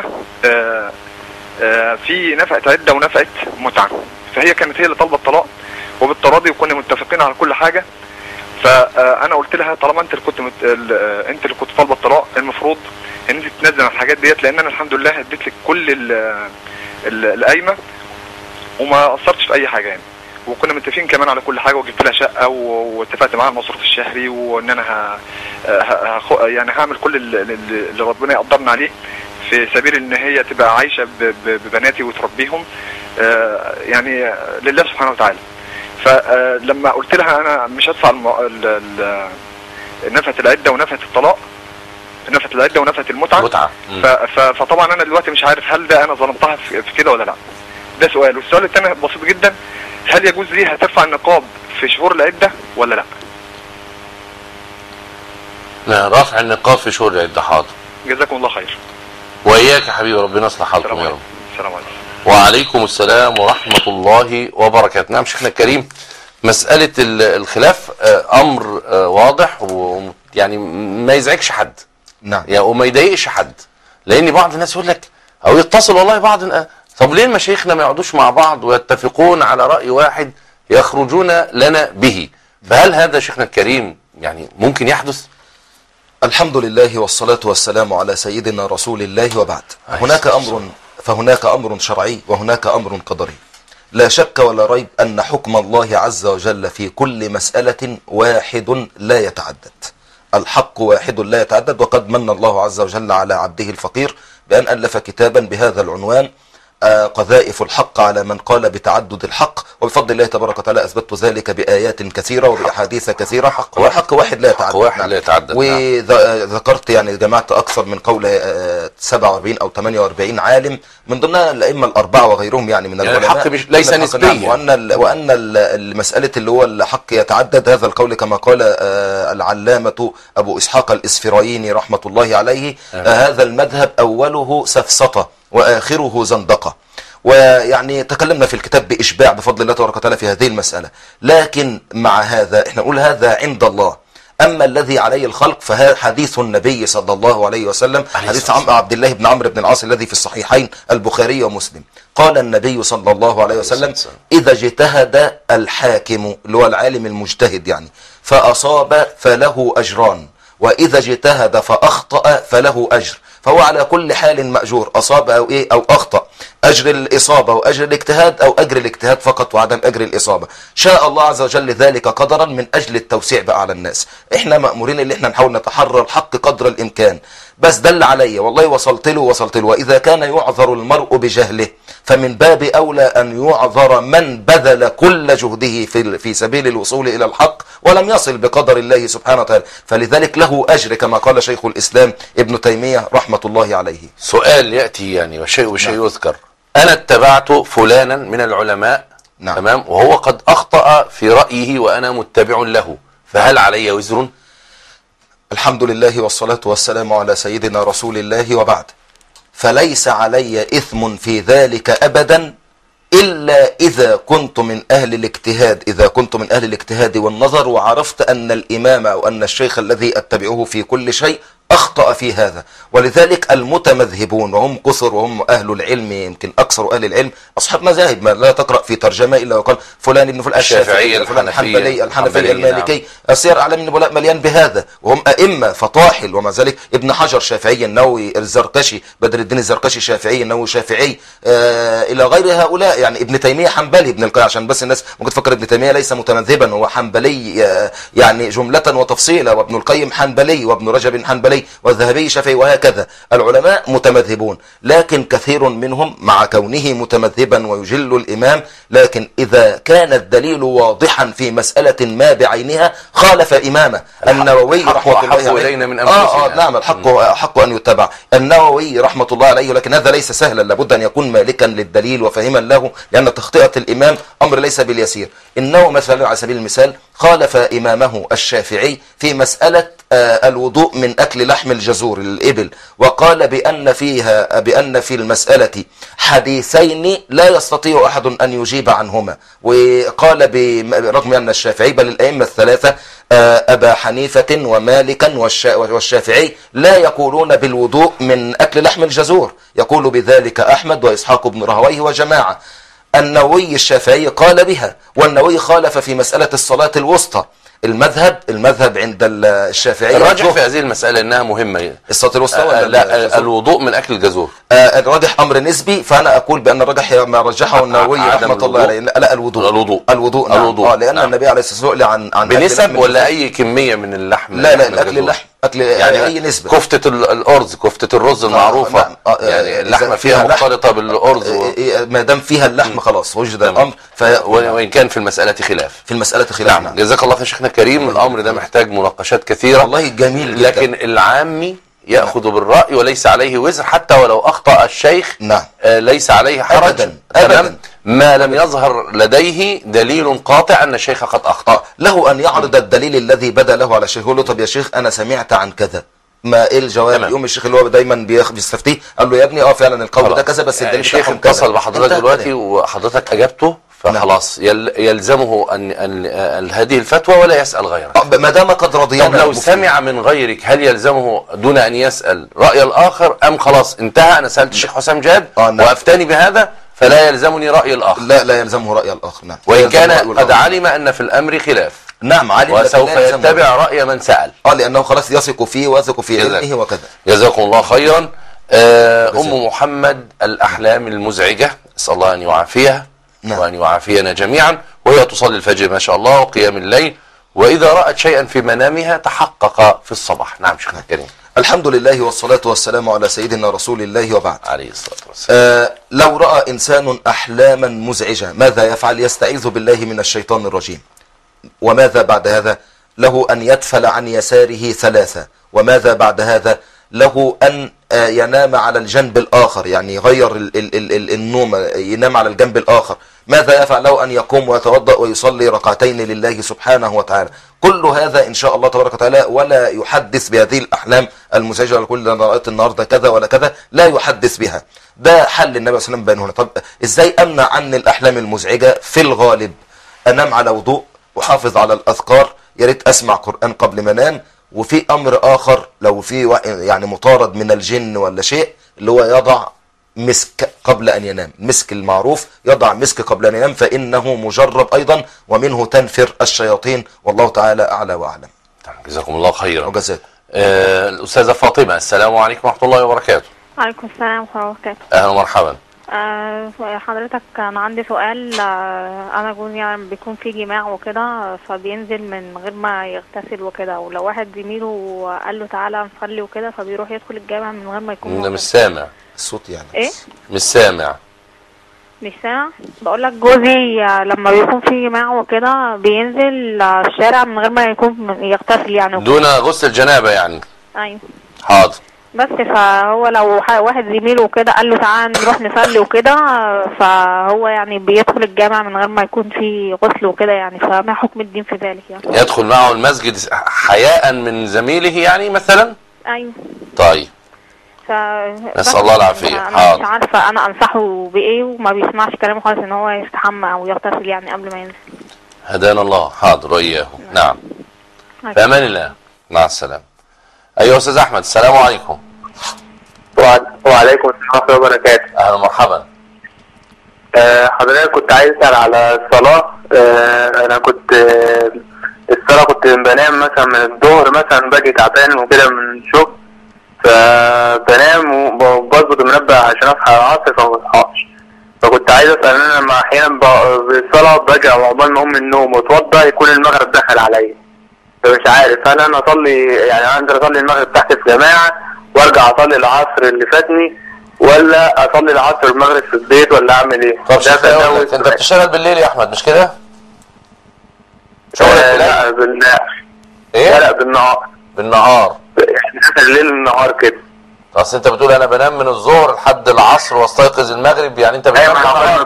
في نفقة عدة ونفقة متعة، فهي كانت هي اللي طالبه الطلاق وبالتراضي، وكنا متفقين على كل حاجة. فانا قلت لها طالما انت اللي كنت طالبه الطلاق، المفروض ان انت تنزل على الحاجات ديت، لان انا الحمد لله اديت لك كل القايمه وما قصرتش في اي حاجه يعني، وكنا متفقين كمان على كل حاجه، وجبت لها شقه واتفقت معاها المصروف الشهري، وان انا يعني هعمل كل اللي ربنا يقدرنا عليه في سبيل ان هي تبقى عايشه ببناتي وتربيهم يعني لله سبحانه وتعالى. فلما قلت لها انا مش هدفع نفقة العدة ونفقة الطلاق، نفقة العدة ونفقة المتعة، فطبعا انا دلوقتي مش عارف هل ده انا ظلمتها في كده ولا لا. ده سؤال. والسؤال الثاني بسيط جدا، هل يجوز ليها ترفع النقاب في شهور العدة ولا لا؟ لا، رفع النقاب في شهور العدة. حاضر. جزاكم الله خير. وإياك يا حبيبي، ربنا يصلح حالكم يا رب. السلام عليكم. وعليكم السلام ورحمة الله وبركاته. نعم شيخنا الكريم، مسألة الخلاف أمر واضح، ويعني ما يزعجش حد. نعم. يعني وما يضايقش حد، لأن بعض الناس يقول لك أو يتصل والله بعض طب ليه مشايخنا ما يقعدوش مع بعض ويتفقون على رأي واحد يخرجون لنا به؟ فهل هذا شيخنا الكريم يعني ممكن يحدث؟ الحمد لله والصلاة والسلام على سيدنا رسول الله، وبعد. فهناك أمر شرعي وهناك أمر قدري. لا شك ولا ريب أن حكم الله عز وجل في كل مسألة واحد لا يتعدد. الحق واحد لا يتعدد، وقد من الله عز وجل على عبده الفقير بأن ألف كتابا بهذا العنوان: قذائف الحق على من قال بتعدد الحق، وبفضل الله تبارك وتعالى أثبت ذلك بآيات كثيرة وبأحاديث كثيرة. والحق واحد لا يتعدد. وذكرت يعني جمعت أكثر من قول 47 أو 48 عالم من ضمنها الأئمة الأربعة وغيرهم يعني من العلماء. الحق ليس نسبيا، وأن المسألة اللي هو الحق يتعدد، هذا القول كما قال العلامة أبو إسحاق الإسفرايني رحمة الله عليه: هذا المذهب أوله سفسطة وآخره زندقة. ويعني تكلمنا في الكتاب بإشباع بفضل الله تبارك وتعالى في هذه المسألة، لكن مع هذا احنا نقول هذا عند الله. أما الذي عليه الخلق فحديث النبي صلى الله عليه وسلم، حديث عبد الله بن عمرو بن العاص الذي في الصحيحين البخاري ومسلم. قال النبي صلى الله عليه وسلم: إذا اجتهد الحاكم اللي هو العالم المجتهد يعني فأصاب فله أجران، وإذا اجتهد فأخطأ فله أجر. فهو على كل حال مأجور، أصاب أو إيه أو أخطأ، أجر الإصابة وأجر الاجتهاد، أو أجر الاجتهاد فقط وعدم أجر الإصابة. شاء الله عز وجل ذلك قدرا من أجل التوسيع بقى على الناس. إحنا مأمورين اللي إحنا نحاول نتحرى الحق قدر الإمكان. بس دل علي والله وصلت له. وإذا كان يعذر المرء بجهله فمن باب أولى أن يعذر من بذل كل جهده في سبيل الوصول إلى الحق ولم يصل بقدر الله سبحانه وتعالى، فلذلك له أجر كما قال شيخ الإسلام ابن تيمية رحمة الله عليه. سؤال يأتي يعني وشيء يذكر: انا اتبعت فلانا من العلماء، نعم. تمام، وهو قد اخطأ في رأيه وانا متبع له، فهل علي وزر؟ الحمد لله والصلاة والسلام على سيدنا رسول الله، وبعد. فليس علي إثم في ذلك أبدا إلا إذا كنت من أهل الاجتهاد والنظر، وعرفت أن الإمام أو أن الشيخ الذي أتبعه في كل شيء أخطأ في هذا. ولذلك المتمذهبون، وهم كثر وهم أهل العلم، يمكن أكثر أهل العلم أصحاب مذاهب، ما لا تقرأ في ترجمة إلا وقال فلان ابن فلان الشافعي، فلان الحنفي المالكي، السير أعلام النبلاء مليان بهذا، وهم أئمة فطاحل. ومع ذلك ابن حجر شافعي، النووي الزركشي، بدر الدين الزركشي شافعي، النووي شافعي، إلى غير هؤلاء. يعني ابن تيمية حنبلي، ابن القيم، عشان بس الناس ممكن تفكر ابن تيمية ليس متمذهبا، هو حنبلي يعني جملة وتفصيلا، وابن القيم حنبلي، وابن رجب حنبلي، والذهبي شافعي، وهكذا. العلماء متمذهبون، لكن كثير منهم مع كونه متمذهبا ويجل الإمام، لكن إذا كان الدليل واضحا في مسألة ما بعينها خالف إمامه. النووي رحمة الله عليه، إلينا من أنفسنا. نعم، الحق أن يتبع. النووي رحمة الله عليه، لكن هذا ليس سهلا، لابد أن يكون مالكا للدليل وفهما له، لأن تخطئة الإمام أمر ليس باليسير. النووي مثلا على سبيل المثال خالف إمامه الشافعي في مسألة الوضوء من أكل لحم الجزور الإبل، وقال بأن في المسألة حديثين لا يستطيع أحد أن يجيب عنهما. وقال رغم أن الشافعي بل الأئمة الثلاثة أبا حنيفة ومالكا والشافعي لا يقولون بالوضوء من أكل لحم الجزور، يقول بذلك أحمد وإسحاق بن راهويه وجماعة. النووي الشافعي قال بها، والنووي خالف في مسألة الصلاة الوسطى. المذهب عند الشافعي الراجح في هذه المسألة انها مهمة، الصلاة الوسطى ولا لا الوضوء من اكل الجزور. الراجح امر نسبي، فانا اقول بان الراجح ما رجحه النووي رحمة الله عليه. لا، الوضوء نعم. لان النبي عليه الصلاة والسلام عن بنسب ولا اي كمية من اللحم؟ لا الاكل اللحم اكل يعني اي نسبة. كفتة الارز، كفتة الرز المعروفة، يعني اللحمة فيها مختلطة بالارز ما دام فيها اللحم خلاص وجد الامر. وان كان في المسألة خلاف. نعم. جزاك الله خير شيخنا الكريم. الامر ده محتاج مناقشات كثيرة والله، جميل جدا. لكن العامي يأخذ بالرأي وليس عليه وزر، حتى ولو أخطأ الشيخ نعم. ليس عليه حرج أبدا. ما لم يظهر لديه دليل قاطع أن الشيخ قد أخطأ. له أن يعرض الدليل الذي بدا له على الشيخ، يقول له طب يا شيخ أنا سمعت عن كذا، ما ايه الجواب؟ يوم الشيخ اللي هو دايما بيستفتيه قال له يا ابني فعلا القول ده كذا، بس الدليل الشيخ اتصل بحضرتك دلوقتي وحضرتك أجبته، فخلاص يلزمه أن هذه الفتوى ولا يسأل غيرك. ما دام قد رضينا. طب لو سمع من غيرك هل يلزمه دون أن يسأل رأي الآخر، أم خلاص انتهى أنا سألت الشيخ حسام جاد وأفتاني بهذا فلا يلزمني رأي الآخر؟ لا يلزمه رأي الآخر. نعم. وإن كان قد علم أن في الأمر خلاف. نعم، علم وسوف يتبع رأي من سأل. لأنه خلاص يثق فيه ويثق في علمه وكذا. جزاكم الله خيرا. أم محمد الأحلام المزعجة، أسأل الله أن يعافيها وأن يعافينا جميعا، وهي تصلي الفجر ما شاء الله وقيام الليل، وإذا رأت شيئا في منامها تحقق في الصباح. نعم شيخنا الكريم. الحمد لله والصلاة والسلام على سيدنا رسول الله، وبعد. عليه الصلاة والسلام. لو رأى إنسان أحلاما مزعجة ماذا يفعل؟ يستعيذ بالله من الشيطان الرجيم. وماذا بعد هذا؟ له أن يدفل عن يساره 3، وماذا بعد هذا؟ له أن ينام على الجنب الآخر، يعني يغير النوم، ينام على الجنب الآخر. ماذا يفعل؟ له أن يقوم ويتوضأ ويصلي ركعتين لله سبحانه وتعالى. كل هذا إن شاء الله تبارك وتعالى، ولا يحدث بهذه الأحلام المزعجة، كل أنا رأيت النهاردة كذا ولا كذا، لا يحدث بها. ده حل النبي صلى الله عليه وسلم بينه هنا. طب إزاي أمنع عن الأحلام المزعجة؟ في الغالب أنام على وضوء وحافظ على الأذكار، يا ريت أسمع قرآن قبل ما أنام. وفي أمر آخر، لو في يعني مطارد من الجن ولا شيء، اللي هو يضع مسك قبل أن ينام، المسك المعروف، يضع مسك قبل أن ينام، فإنه مجرب أيضا ومنه تنفر الشياطين، والله تعالى أعلى وأعلم. جزاكم الله خيرا. وجزاكم. الأستاذة فاطمة، السلام عليكم ورحمة الله وبركاته. وعليكم السلام ورحمة الله وبركاته. أهلا ومرحبا. حضرتك أنا عندي سؤال. أنا جوزي يعني بيكون في جماع وكده، فبينزل من غير ما يغتسل وكده، ولو واحد زميله قال له تعالى نصلي وكده فبيروح يدخل الجامع من غير ما يكون. ده مش سامع الصوت يعني. إيه؟ مش سامع. بقول لك جوزي لما بيكون في جماع وكده بينزل الشارع من غير ما يكون يغتسل يعني دون غسل الجنابة يعني. أيوه. حاضر. بس فهو لو واحد زميله كده قال له تعالى نروح نصلي وكده، فهو يعني بيدخل الجامع من غير ما يكون في غسل وكده يعني، فما حكم الدين في ذلك يعني؟ يدخل معه المسجد حياء من زميله يعني مثلا؟ ايوه. طيب نسأل الله العافية. انا مش عارفه انا انصحه بايه، وما بيسمعش كلامه خالص ان هو يستحمى او يغتسل يعني قبل ما ينزل. هدانا الله. حاضر وإياه. نعم. في امان الله. مع السلامه. ايوه استاذ احمد، السلام عليكم. وعليكم السلام ورحمه الله وبركاته. اهلا ومرحبا. حضرتك كنت عايز اسال على الصلاه. انا كنت الصلاه كنت بنام مثلا من الظهر، مثلا باجي تعبان وكده من الشغل، فبنام وبظبط المنبه عشان اصحى العصر فما بصحاش. فكنت عايز اسال ان انا لما احيانا بالصلاه باجي عقبال ما اقوم من النوم واتوضى يكون المغرب دخل عليا، فمش عارف هل انا اصلي يعني انزل اصلي المغرب تحت في جماعه وارجع اصلي العصر اللي فاتني، ولا اصلي العصر والمغرب في البيت، ولا اعمل ايه؟ طب شوف انت بتشتغل بالليل يا احمد مش كده؟ لا ايه؟ لا بالنهار. بالنهار يعني اخر الليل النهار كده. اصل انت بتقول انا بنام من الظهر لحد العصر واستيقظ المغرب، يعني انت بتنام لما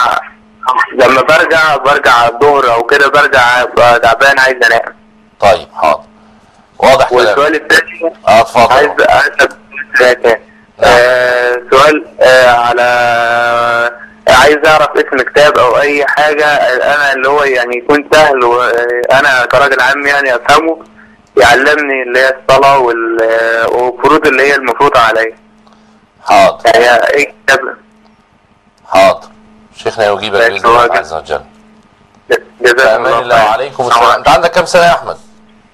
برجع الظهر او كده برجع تعبان عايز انام. طيب حاضر واضح كلامك. والسؤال الثاني اتفضل. عايز اسال سؤال على عايز اعرف اسم كتاب او اي حاجه انا اللي هو يعني يكون سهل وانا كراجل عام يعني افهمه، يعلمني اللي هي الصلاه والفروض اللي هي المفروضه عليا. حاضر. يعني ايه كتاب؟ حاضر شيخنا يجيبك باذن الله عز وجل. جزاك الله. وعليكم السلام. انت عندك كام سنه يا احمد؟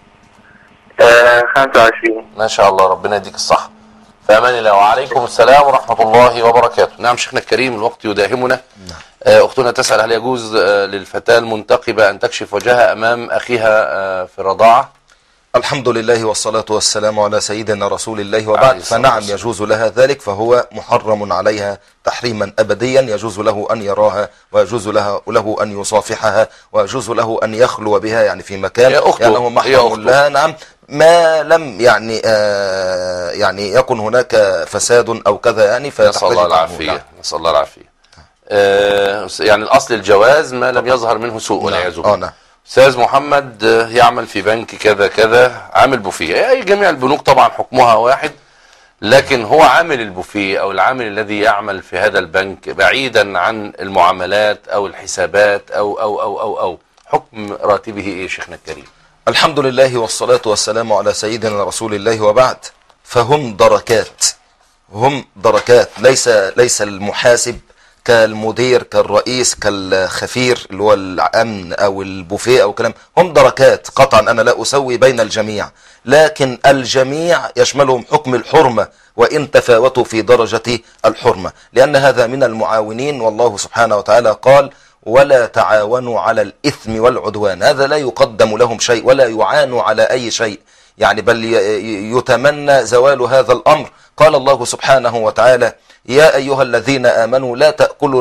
25. ما شاء الله، ربنا يديك الصحه. في امان الله. وعليكم السلام ورحمه الله وبركاته. نعم شيخنا الكريم، الوقت يداهمنا. اختنا تسال هل يجوز للفتاه المنتقبه ان تكشف وجهها امام اخيها في الرضاعه؟ الحمد لله والصلاة والسلام على سيدنا رسول الله وبعد. فنعم يجوز لها ذلك، فهو محرم عليها تحريما أبديا. يجوز له أن يراها، ويجوز له أن يصافحها، ويجوز له أن يخلو بها يعني في مكان لأنه محرم لها. نعم ما لم يعني يكن هناك فساد أو كذا يعني نسأل الله العافية. نسأل الله العافية. يعني الأصل الجواز ما لم يظهر منه سوء والعياذ بالله. نعم. أستاذ محمد يعمل في بنك كذا كذا، عامل بوفيه. أي جميع البنوك طبعا حكمها واحد، لكن هو عامل البوفيه أو العامل الذي يعمل في هذا البنك بعيدا عن المعاملات أو الحسابات أو حكم راتبه إيه شيخنا الكريم؟ الحمد لله والصلاة والسلام على سيدنا رسول الله وبعد. فهم دركات، هم دركات. ليس المحاسب كالمدير كالرئيس كالخفير اللي هو الأمن أو البوفيه أو كلام. هم دركات قطعا، أنا لا أسوي بين الجميع، لكن الجميع يشملهم حكم الحرمة وإن تفاوتوا في درجة الحرمة، لأن هذا من المعاونين. والله سبحانه وتعالى قال ولا تعاونوا على الإثم والعدوان. هذا لا يقدم لهم شيء ولا يعانوا على أي شيء يعني، بل يتمنى زوال هذا الأمر. قال الله سبحانه وتعالى يا أيها الذين آمنوا لا تأكلوا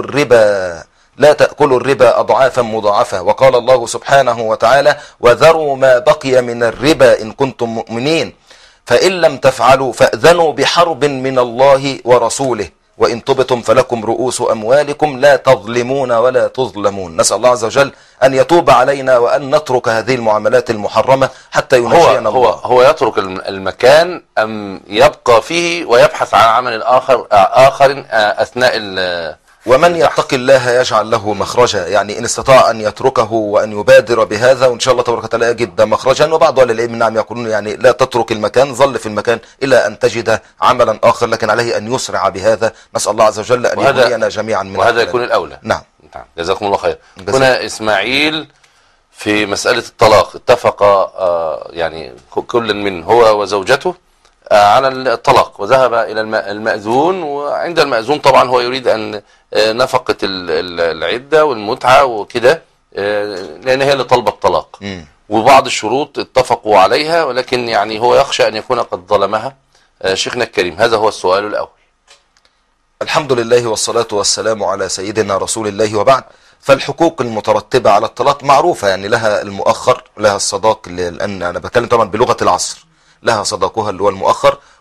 الربا أضعافا مضاعفة. وقال الله سبحانه وتعالى وذروا ما بقي من الربا إن كنتم مؤمنين فإن لم تفعلوا فأذنوا بحرب من الله ورسوله وإن تبتم فلكم رؤوس أموالكم لا تظلمون ولا تظلمون. نسأل الله عز وجل أن يتوب علينا وأن نترك هذه المعاملات المحرمة حتى ينجينا الله. هو يترك المكان أم يبقى فيه ويبحث عن عمل آخر أثناء ومن يتق الله يجعل له مخرجا. يعني إن استطاع أن يتركه وأن يبادر بهذا، وإن شاء الله تبارك وتعالى يجد مخرجا. وبعض أهل العلم نعم يقولون يعني لا تترك المكان، ظل في المكان إلى أن تجد عملا آخر، لكن عليه أن يسرع بهذا. نسأل الله عز وجل أن يهدينا جميعا من وهذا يكون الأولى. نعم. جزاكم الله خير. هنا إسماعيل في مسألة الطلاق اتفق يعني كل من هو وزوجته على الطلاق، وذهب إلى المأذون، وعند المأذون طبعا هو يريد أن نفقة العدة والمتعة وكده، لأن هي اللي طلبت الطلاق، وبعض الشروط اتفقوا عليها، ولكن يعني هو يخشى أن يكون قد ظلمها. شيخنا الكريم هذا هو السؤال الأول. الحمد لله والصلاة والسلام على سيدنا رسول الله وبعد. فالحقوق المترتبة على الطلاق معروفة، يعني لها المؤخر، لها الصداق، لأن أنا بتكلم طبعا بلغة العصر، لها صداقها اللي هو المؤخر،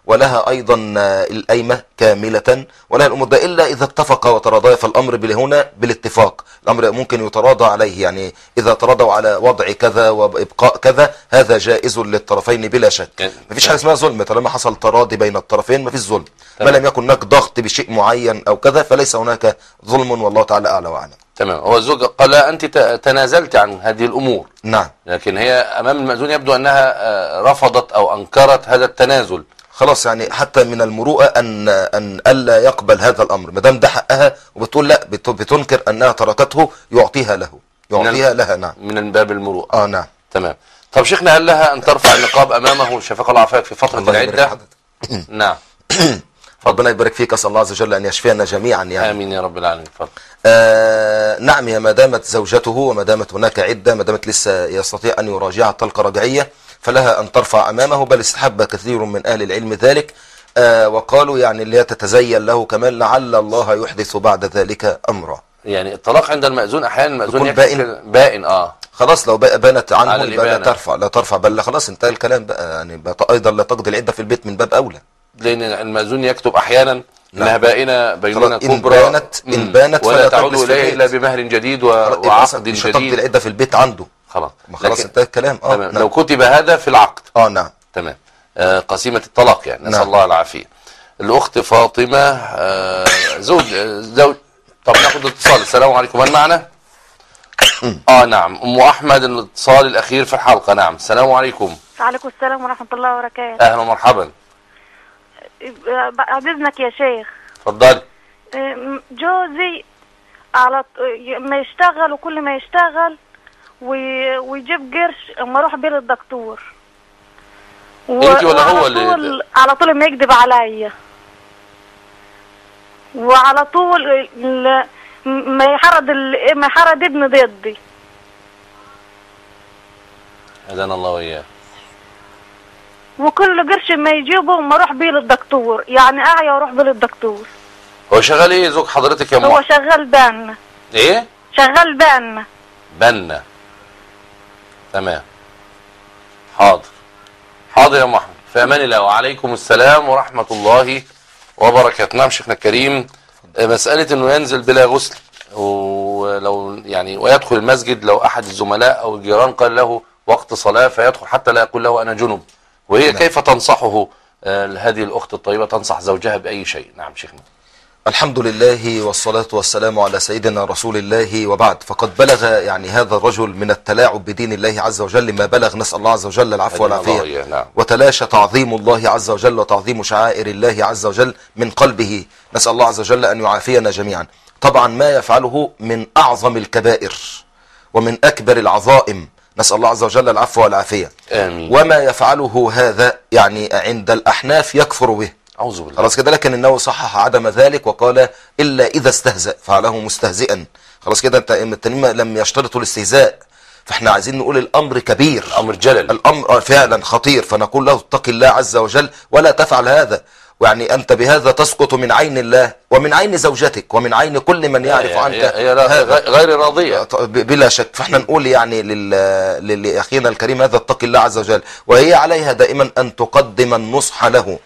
ولها أيضا القايمة كاملة، ولها الأمور ده إلا إذا اتفق وتراضيا. فالأمر هنا بالاتفاق، الأمر ممكن يتراضى عليه، يعني إذا تراضوا على وضع كذا وإبقاء كذا هذا جائز للطرفين بلا شك. مفيش حاجة اسمها ظلم، طالما حصل تراضي بين الطرفين مفيش ظلم. ما لم يكن هناك ضغط بشيء معين أو كذا فليس هناك ظلم، والله تعالى أعلى وأعلم. تمام. هو الزوج قال أنت تنازلت عن هذه الأمور، نعم، لكن هي أمام المأذون يبدو أنها رفضت أو أنكرت هذا التنازل. خلاص، يعني حتى من المروءة أن ألا يقبل هذا الأمر، ما دام ده حقها وبتقول لا، بتنكر أنها تركته، يعطيها له، يعطيها لها. نعم، من باب المروءة. نعم. تمام. طب شيخنا، هل لها أن ترفع النقاب أمامه شفاق الله عافاك في فترة العدة؟ نعم. ربنا يبارك فيك، أسأل الله عز وجل أن يشفينا جميعا يعني. آمين يا رب العالمين. فضل. نعم، يا ما دامت زوجته وما دامت هناك عدة، ما دامت لسه يستطيع أن يراجعها طلقة رجعية، فلها أن ترفع أمامه، بل استحب كثير من أهل العلم ذلك، وقالوا يعني اللي تتزين له كمان لعل الله يحدث بعد ذلك أمرا. يعني الطلاق عند المأذون أحيانا المأذون بائن خلاص، لو بانت عنه يبقى لا ترفع، بل خلاص انتهى الكلام بقى، يعني أيضا لا تقضي العدة في البيت من باب أولى، لأن المأذون يكتب أحيانا إنها بائنة بينونة كبرى، إن بانت ولا تعود إليه إلا بمهر جديد وعقد جديد، مش تقضي العدة في البيت عنده. خلاص انتهى الكلام. نعم. لو كتب هذا في العقد. نعم. تمام. قسيمة الطلاق يعني. نسأل الله العافية. الأخت فاطمة زوج. طب ناخد اتصال. السلام عليكم، من معنا؟ نعم، أم أحمد الاتصال الأخير في الحلقة. نعم، السلام عليكم. وعليكم السلام ورحمة الله وبركاته. أهلا ومرحبا. بعد إذنك يا شيخ. اتفضلي. جوزي على ما يشتغل، وكل ما يشتغل ويجيب قرش اما اروح بيه للدكتور. انت ولا هو اللي على طول ما يكذب عليا، وعلى طول ما يحرض ابني ضدي. هدانا الله وإياه. وكل قرش ما يجيبه ما اروح بيه للدكتور، يعني اعيا واروح بيه للدكتور. هو شغال ايه زوج حضرتك يا ام؟ هو شغال بنا. ايه؟ شغال بنا. تمام. حاضر يا ام احمد، في امان الله. وعليكم السلام ورحمه الله وبركاته. نعم شيخنا الكريم، مساله انه ينزل بلا غسل ولو يعني ويدخل المسجد، لو احد الزملاء او الجيران قال له وقت صلاه فيدخل حتى لا يقول له انا جنب، وهي كيف تنصحه هذه الاخت الطيبه، تنصح زوجها باي شيء؟ نعم شيخنا. الحمد لله والصلاة والسلام على سيدنا رسول الله، وبعد. فقد بلغ يعني هذا الرجل من التلاعب بدين الله عز وجل ما بلغ، نسأل الله عز وجل العفو والعافية. نعم. وتلاشى تعظيم الله عز وجل وتعظيم شعائر الله عز وجل من قلبه، نسأل الله عز وجل أن يعافينا جميعا. طبعا ما يفعله من أعظم الكبائر ومن أكبر العظائم، نسأل الله عز وجل العفو والعافية. آمين. وما يفعله هذا يعني عند الأحناف يكفر به، أعوذ بالله. خلاص كده، لكن إنه صحح عدم ذلك وقال إلا إذا استهزأ فعله مستهزئا. خلاص كده، التنمية لم يشترطوا الاستهزاء، فاحنا عايزين نقول الأمر كبير، الأمر جلل، الأمر فعلا خطير، فنقول له اتق الله عز وجل ولا تفعل هذا. يعني أنت بهذا تسقط من عين الله ومن عين زوجتك ومن عين كل من يعرف عنك غير راضية بلا شك. فاحنا نقول يعني لأخينا الكريم هذا اتق الله عز وجل، وهي عليها دائما أن تقدم النصح له،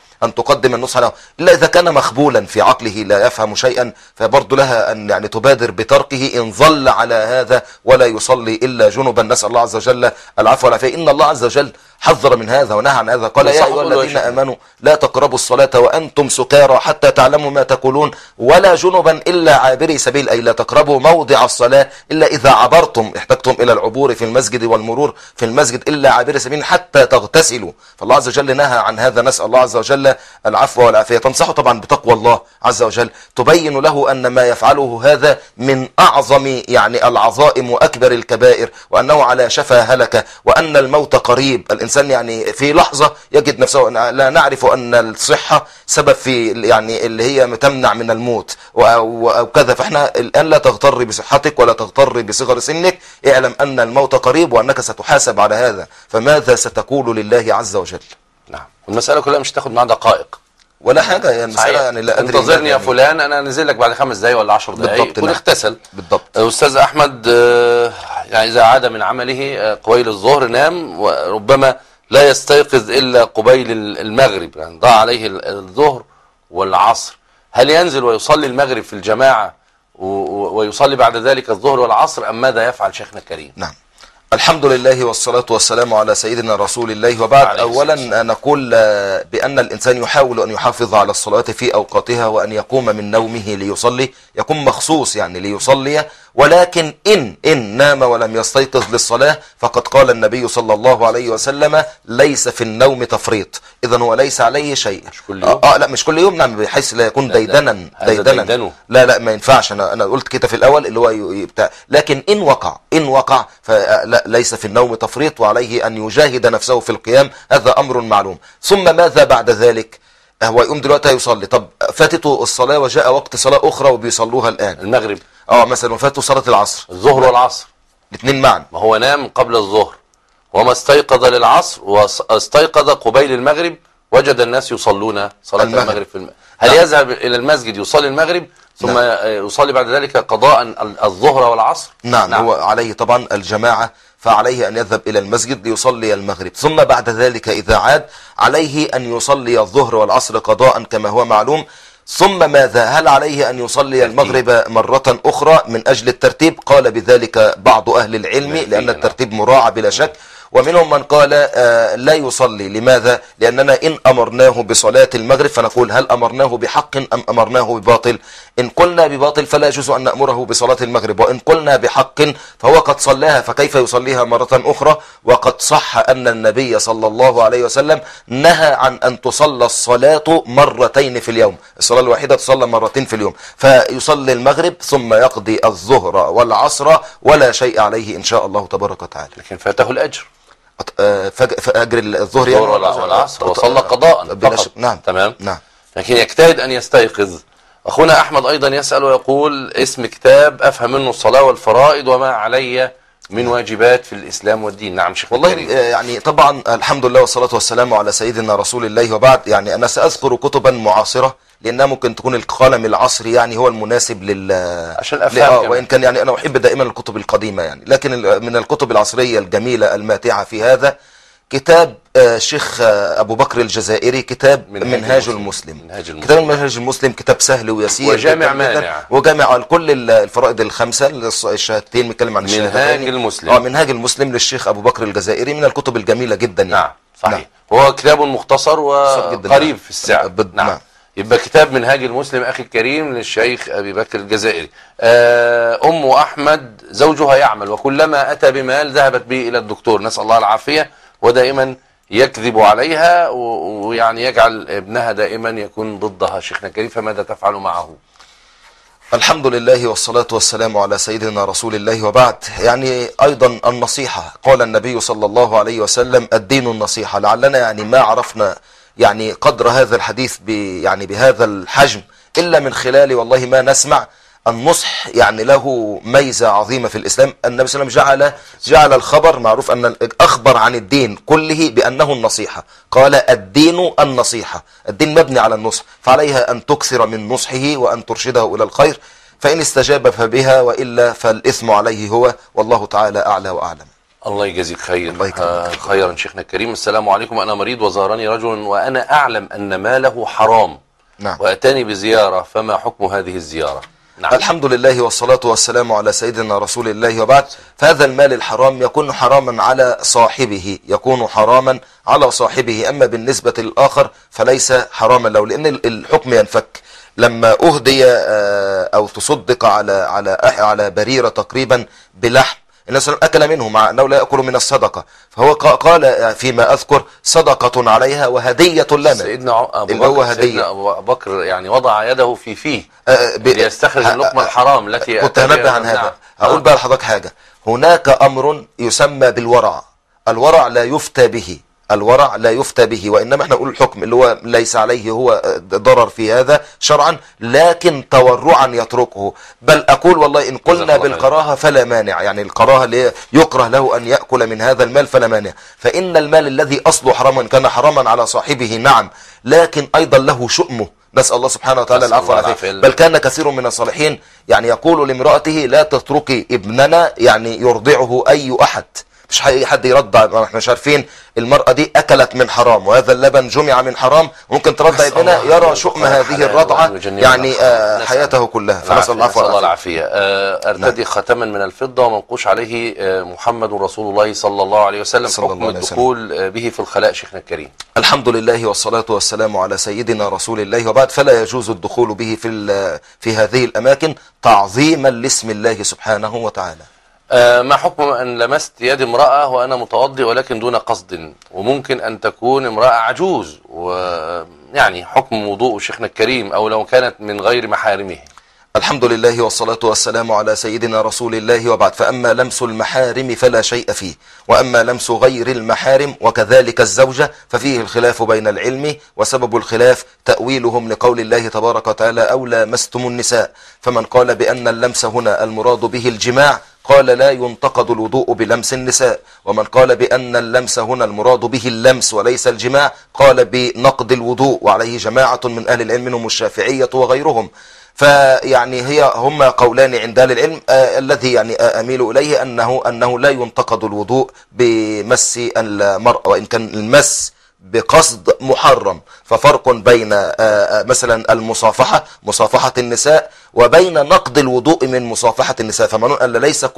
إلا إذا كان مخبولا في عقله لا يفهم شيئا، فبرضو لها أن يعني تبادر بتركه إن ظل على هذا ولا يصلي إلا جنبا، نسأل الله عز وجل العفو والعافية. إن الله عز وجل حذر من هذا ونهى عن هذا، قال يا أيها الذين آمنوا لا تقربوا الصلاة وأنتم سكارى حتى تعلموا ما تقولون ولا جنبا إلا عابري سبيل، أي لا تقربوا موضع الصلاة إلا إذا عبرتم، احتجتم إلى العبور في المسجد والمرور في المسجد، إلا عابري سبيل حتى تغتسلوا. فالله عز وجل نهى عن هذا، نسأل الله عز وجل العفو والعافية. تنصحه طبعا بتقوى الله عز وجل، تبين له أن ما يفعله هذا من أعظم يعني العظائم وأكبر الكبائر، وأنه على شفا هلكة، وأن الموت قريب. الإنسان يعني في لحظة يجد نفسه، لا نعرف أن الصحة سبب في يعني اللي هي تمنع من الموت أو كذا. فإحنا الآن لا تغتر بصحتك ولا تغتر بصغر سنك، اعلم أن الموت قريب وأنك ستحاسب على هذا، فماذا ستقول لله عز وجل؟ نعم. والمسألة كلها مش تاخد معها دقائق ولا حاجة، يعني المسألة يعني لا أدري. انتظرني يا فلان، أنا أنزل لك بعد 5 دقايق ولا 10 دقايق كون اغتسل. بالضبط. أستاذ أحمد، يعني إذا عاد من عمله قويل الظهر نام، وربما لا يستيقظ إلا قبيل المغرب، يعني ضاع عليه الظهر والعصر، هل ينزل ويصلي المغرب في الجماعة ويصلي بعد ذلك الظهر والعصر، أم ماذا يفعل شيخنا الكريم؟ نعم، الحمد لله والصلاة والسلام على سيدنا رسول الله. وبعد، أولا نقول بأن الإنسان يحاول أن يحافظ على الصلاة في أوقاتها، وأن يقوم من نومه ليصلي، يقوم مخصوص يعني ليصلي، ولكن إن نام ولم يستيقظ للصلاة فقد قال النبي صلى الله عليه وسلم ليس في النوم تفريط، إذا هو ليس عليه شيء. مش كل يوم؟ لا مش كل يوم، نعم، بحيث لا يكون ديدنا. لا ما ينفعش، أنا قلت كده في الأول اللي هو بتاع، لكن إن وقع فلا، ليس في النوم تفريط، وعليه أن يجاهد نفسه في القيام، هذا أمر معلوم. ثم ماذا بعد ذلك؟ هو يقوم دلوقتي هيصلي، طب فاتته الصلاة وجاء وقت صلاة أخرى وبيصلوها الآن، المغرب مثلا، وفاته صلاة العصر، الظهر والعصر الاثنين معا، ما هو نام قبل الظهر وما استيقظ للعصر واستيقظ قبيل المغرب، وجد الناس يصلون صلاة المغرب في هل يذهب إلى المسجد يصلي المغرب ثم يصلي بعد ذلك قضاء الظهر والعصر؟ نعم. هو عليه طبعا الجماعة، فعليه أن يذهب إلى المسجد ليصلي المغرب، ثم بعد ذلك إذا عاد عليه أن يصلي الظهر والعصر قضاء كما هو معلوم. ثم ماذا؟ هل عليه أن يصلي المغرب مرة أخرى من أجل الترتيب؟ قال بذلك بعض أهل العلم، لأن الترتيب مراعى بلا شك، ومنهم من قال لا يصلي. لماذا؟ لأننا إن أمرناه بصلاة المغرب فنقول هل أمرناه بحق أم أمرناه بباطل؟ إن قلنا بباطل فلا يجوز أن نأمره بصلاة المغرب، وإن قلنا بحق فهو قد صلاها، فكيف يصليها مرة أخرى؟ وقد صح أن النبي صلى الله عليه وسلم نهى عن أن تصلى الصلاة مرتين في اليوم، الصلاة الواحدة تصلى مرتين في اليوم، فيصلي المغرب ثم يقضي الظهر والعصر ولا شيء عليه إن شاء الله تبارك وتعالى. لكن فاته الأجر، فأجر الظهر والعصر وصلى قضاء فقط. نعم. تمام. نعم. لكن يجتهد أن يستيقظ. أخونا أحمد أيضا يسأل ويقول اسم كتاب أفهم منه الصلاة والفرائض وما علي من واجبات في الإسلام والدين. نعم شيخ والله يعني طبعا الحمد لله والصلاة والسلام على سيدنا رسول الله. وبعد، يعني أنا سأذكر كتبا معاصرة لأنها ممكن تكون القلم العصري يعني هو المناسب عشان أفهم وإن كان يعني أنا أحب دائما الكتب القديمة يعني، لكن من الكتب العصرية الجميلة الماتعة في هذا كتاب شيخ أبو بكر الجزائري، كتاب منهاج المسلم. كتاب منهاج المسلم كتاب سهل ويسير وجامع مانع، وجامع كل الفرائض الخمسة، الشهادتين، بيتكلم عن منهاج المسلم. منهاج المسلم للشيخ أبو بكر الجزائري، من الكتب الجميلة جدا يعني. نعم صحيح. نعم. هو كتاب مختصر وقريب في السعر. نعم. يبقى كتاب منهاج المسلم أخي الكريم للشيخ أبي بكر الجزائري. أم أحمد زوجها يعمل وكلما أتى بمال ذهبت به إلى الدكتور، نسأل الله العافية، ودائما يكذب عليها ويعني يجعل ابنها دائما يكون ضدها. شيخنا الكريم فماذا تفعل معه؟ الحمد لله والصلاة والسلام على سيدنا رسول الله. وبعد، يعني أيضا النصيحة، قال النبي صلى الله عليه وسلم الدين النصيحة. لعلنا يعني ما عرفنا يعني قدر هذا الحديث يعني بهذا الحجم إلا من خلال والله ما نسمع. النصح يعني له ميزة عظيمة في الإسلام. النبي صلى الله عليه وسلم جعل الخبر، معروف أن أخبر عن الدين كله بأنه النصيحة، قال الدين النصيحة، الدين مبني على النصح، فعليها أن تكثر من نصحه وأن ترشده إلى الخير، فإن استجاب فبها وإلا فالإثم عليه هو، والله تعالى أعلى وأعلم. الله يجزيك خير. خيرا شيخنا الكريم. السلام عليكم، أنا مريض وزارني رجل وأنا أعلم أن ماله حرام. نعم. وأتاني بزيارة، فما حكم هذه الزيارة؟ نعم. الحمد لله والصلاة والسلام على سيدنا رسول الله. وبعد، فهذا المال الحرام يكون حراما على صاحبه، يكون حراما على صاحبه، أما بالنسبة للآخر فليس حراما له، لأن الحكم ينفك. لما أهدي أو تصدق على بريرة تقريبا بلحم، الناس أكل منه مع أنه لا يأكل من الصدقة، فهو قال فيما أذكر صدقة عليها وهدية لنا. سيدنا أبو بكر يعني وضع يده في فيه ليستخرج اللقمة الحرام التي كنت هنبه عن هذا. هقول بقى لحضرتك حاجة، هناك أمر يسمى بالورع. الورع لا يفتى به، الورع لا يفتى به، وإنما احنا نقول الحكم اللي هو ليس عليه هو ضرر في هذا شرعا، لكن تورعا يتركه. بل أقول والله إن قلنا بالكراهة فلا مانع، يعني الكراهة اللي يكره له أن يأكل من هذا المال فلا مانع، فإن المال الذي أصله حراما كان حراما على صاحبه نعم، لكن أيضا له شؤمه، نسأل الله سبحانه وتعالى العفو والعافية. بل كان كثير من الصالحين يعني يقول لامرأته لا تتركي ابننا يعني يرضعه أي أحد، مفيش حد يرضع. ما احنا مش عارفين المرأة دي أكلت من حرام وهذا اللبن جمع من حرام، ممكن ترضع ابنها يرى شؤم هذه الرضعة يعني حياته كلها. فنسأل الله العافية. أرتدي ختما من الفضة ومنقوش عليه محمد رسول الله صلى الله عليه وسلم، حكم الدخول به في الخلاء شيخنا الكريم. الحمد لله والصلاة والسلام على سيدنا رسول الله، وبعد فلا يجوز الدخول به في هذه الأماكن تعظيما لاسم الله سبحانه وتعالى. ما حكم أن لمست يد امرأة وأنا متوضئ ولكن دون قصد، وممكن أن تكون امرأة عجوز، ويعني حكم وضوء شيخنا الكريم أو لو كانت من غير محارمه؟ الحمد لله والصلاة والسلام على سيدنا رسول الله، وبعد فأما لمس المحارم فلا شيء فيه، وأما لمس غير المحارم وكذلك الزوجة ففيه الخلاف بين العلم، وسبب الخلاف تأويلهم لقول الله تبارك وتعالى أو لامستم النساء، فمن قال بأن اللمس هنا المراد به الجماع قال لا ينتقد الوضوء بلمس النساء، ومن قال بأن اللمس هنا المراد به اللمس وليس الجماع قال بنقض الوضوء، وعليه جماعة من أهل العلم منهم الشافعية وغيرهم. فيعني هما قولان عند اهل العلم، الذي يعني اميل اليه انه لا ينتقد الوضوء بمس المرأة، وان كان المس بقصد محرم، ففرق بين مثلا مصافحة النساء وبين نقض الوضوء من مصافحة النساء. فمن أن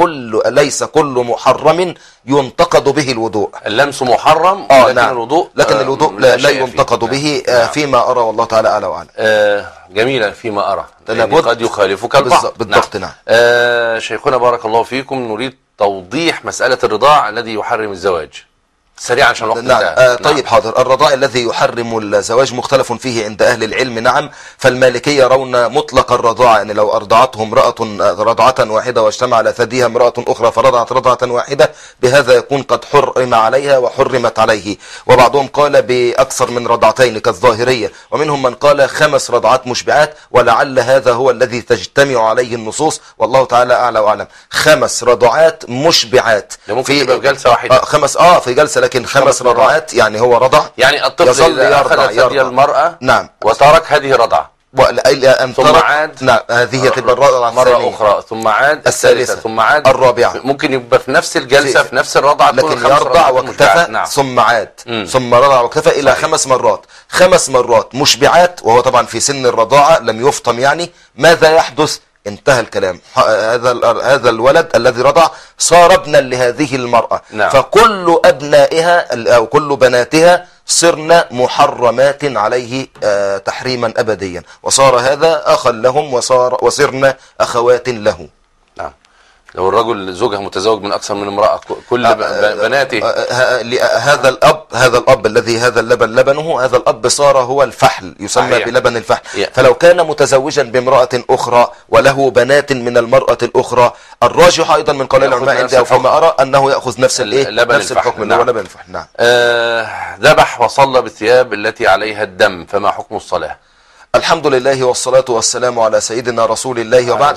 ليس كل محرم ينتقد به الوضوء. اللمس محرم لكن نعم. الوضوء لا ينتقد به فيما أرى والله تعالى أعلى وأعلم. جميلا فيما أرى، قد يخالفك البعض. بالضبط. نعم. شيخنا بارك الله فيكم، نريد توضيح مسألة الرضاع الذي يحرم الزواج سريعا عشان الوقت انتهى. طيب حاضر. الرضاع الذي يحرم الزواج مختلف فيه عند أهل العلم. نعم. فالمالكية يرون مطلق الرضاعة، يعني لو أرضعته امرأة رضعة واحدة واجتمع على ثديها امرأة أخرى فرضعت رضعة واحدة، بهذا يكون قد حرم عليها وحرمت عليه. وبعضهم قال بأكثر من رضعتين كالظاهرية، ومنهم من قال 5 رضعات مشبعات، ولعل هذا هو الذي تجتمع عليه النصوص والله تعالى أعلى وأعلم. 5 رضعات مشبعات ممكن يبقى في جلسة واحدة. 5 في جلسة، لكن 5 رضعات يعني هو رضع. يعني الطفل إذا أخذ ثدي المرأة نعم وترك هذه الرضعة ثم عاد، نعم هذه تبقى الرضعة مرة أخرى، ثم عاد الثالثة، ثم عاد الرابعة. ممكن يبقى في نفس الجلسة في نفس الرضعة، لكن يرضع واكتفى. نعم. ثم عاد ثم رضع واكتفى إلى 5 مرات. 5 مرات مشبعات، وهو طبعا في سن الرضاعة لم يفطم. يعني ماذا يحدث؟ انتهى الكلام. هذا الولد الذي رضع صار ابنا لهذه المرأة. نعم. فكل أبنائها أو كل بناتها صرنا محرمات عليه تحريما أبديا، وصار هذا أخا لهم وصرنا أخوات له. نعم. لو الرجل زوجها متزوج من أكثر من امرأة كل بناته، هذا الأب الذي هذا اللبن لبنه، هذا الأب صار هو الفحل، يسمى بلبن الفحل. فلو كان متزوجا بامرأة أخرى وله بنات من المرأة الأخرى، الراجح أيضا من قول العلماء عندي أو فيما أرى أنه يأخذ نفس الحكم اللي هو لبن الفحل. نعم. ذبح وصلى بالثياب التي عليها الدم، فما حكم الصلاة؟ الحمد لله والصلاة والسلام على سيدنا رسول الله، وبعد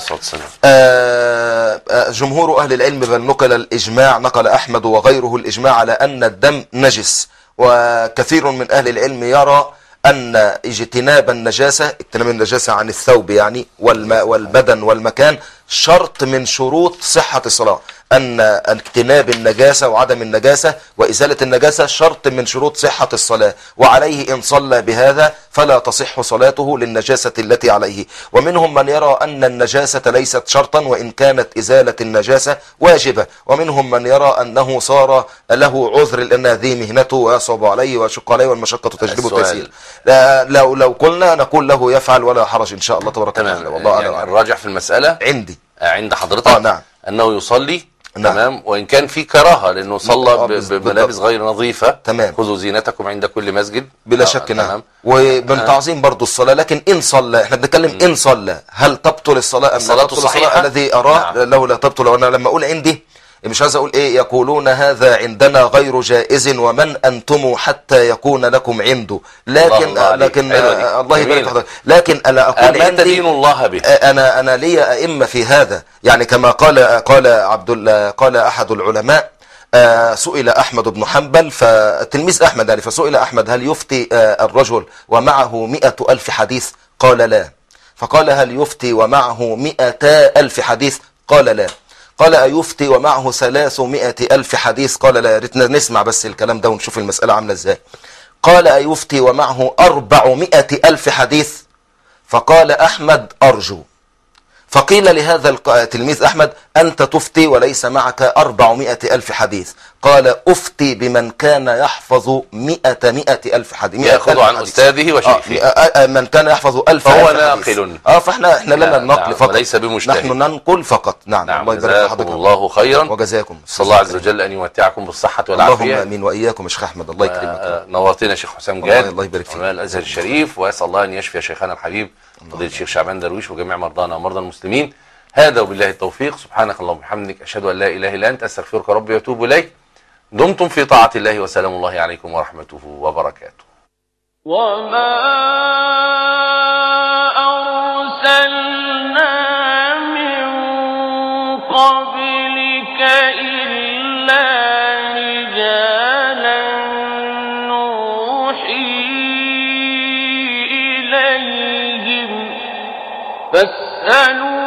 جمهور أهل العلم بل نقل الإجماع، نقل أحمد وغيره الإجماع على أن الدم نجس، وكثير من أهل العلم يرى أن اجتناب النجاسة عن الثوب يعني والبدن والمكان شرط من شروط صحة الصلاة، أن اجتناب النجاسة وعدم النجاسة وإزالة النجاسة شرط من شروط صحة الصلاة، وعليه إن صلى بهذا فلا تصح صلاته للنجاسة التي عليه. ومنهم من يرى أن النجاسة ليست شرطا وإن كانت إزالة النجاسة واجبة، ومنهم من يرى أنه صار له عذر لأن هذه مهنته ويصعب عليه ويشق عليه والمشقة تجلب التيسير. لو قلنا نقول له يفعل ولا حرج إن شاء الله تبارك وتعالى. والله يعني الراجح في المسألة عند حضرتك نعم. أنه يصلي. نعم. تمام. وإن كان في كراهة لأنه صلى بملابس غير نظيفة. تمام. خذوا زينتكم عند كل مسجد بلا شك. نعم. ومن تعظيم برضو الصلاة، لكن إن صلى، احنا بنتكلم إن صلى هل تبطل الصلاة؟ الصلاة الصحيحة الذي أراه نعم. لو لا تبطل. وأنا لما أقول عندي مش عايز أقول إيه، يقولون هذا عندنا غير جائز ومن أنتم حتى يكون لكم عنده، لكن الله يبارك حضرتك، لكن ألا أقول عندي تدين الله به. أنا لي أئمة في هذا، يعني كما قال أحد العلماء، سئل أحمد بن حنبل فتلميذ أحمد يعني، فسئل أحمد هل يفتي الرجل ومعه 100,000 حديث؟ قال لا. فقال هل يفتي ومعه 200,000 حديث؟ قال لا. قال أيفتي ومعه 300,000 حديث؟ قال لا. يا ريتنا نسمع بس الكلام ده ونشوف المسألة عاملة ازاي. قال أيفتي ومعه 400,000 حديث؟ فقال أحمد أرجو. فقيل لهذا التلميذ أحمد أنت تفتي وليس معك 400,000 حديث. قال أفتي بمن كان يحفظ 100,000 حديث. يأخذ عن أستاذه وشيخه. من كان يحفظ 1000 فهو حديث. ناقل. فاحنا لنا النقل فقط وليس بمجتهد. نحن ننقل فقط. نعم. الله يبارك في حضرتك. الله خيرا وجزاكم. صلى الله عز وجل أن يمتعكم بالصحة والعافية. اللهم امين واياكم يا شيخ احمد. الله يكرمك. نورتنا يا شيخ حسام جاد. الله يبارك فيك. الازهر الشريف، واسال الله ان يشفي شيخنا الحبيب فضيله الشيخ شعبان درويش وجميع مرضانا ومرضى المسلمين. هذا وبالله التوفيق. سبحانك اللهم وبحمدك اشهد ان لا اله الا انت استغفرك ربي واتوب اليك. دمتم في طاعة الله وسلام الله عليكم ورحمته وبركاته. وما أرسلنا من قبلك إلا رجالا نوحي إليهم فاسألوا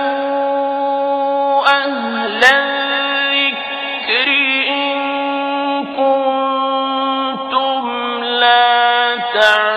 أهل الذكر إن كنتم لا تعلمون.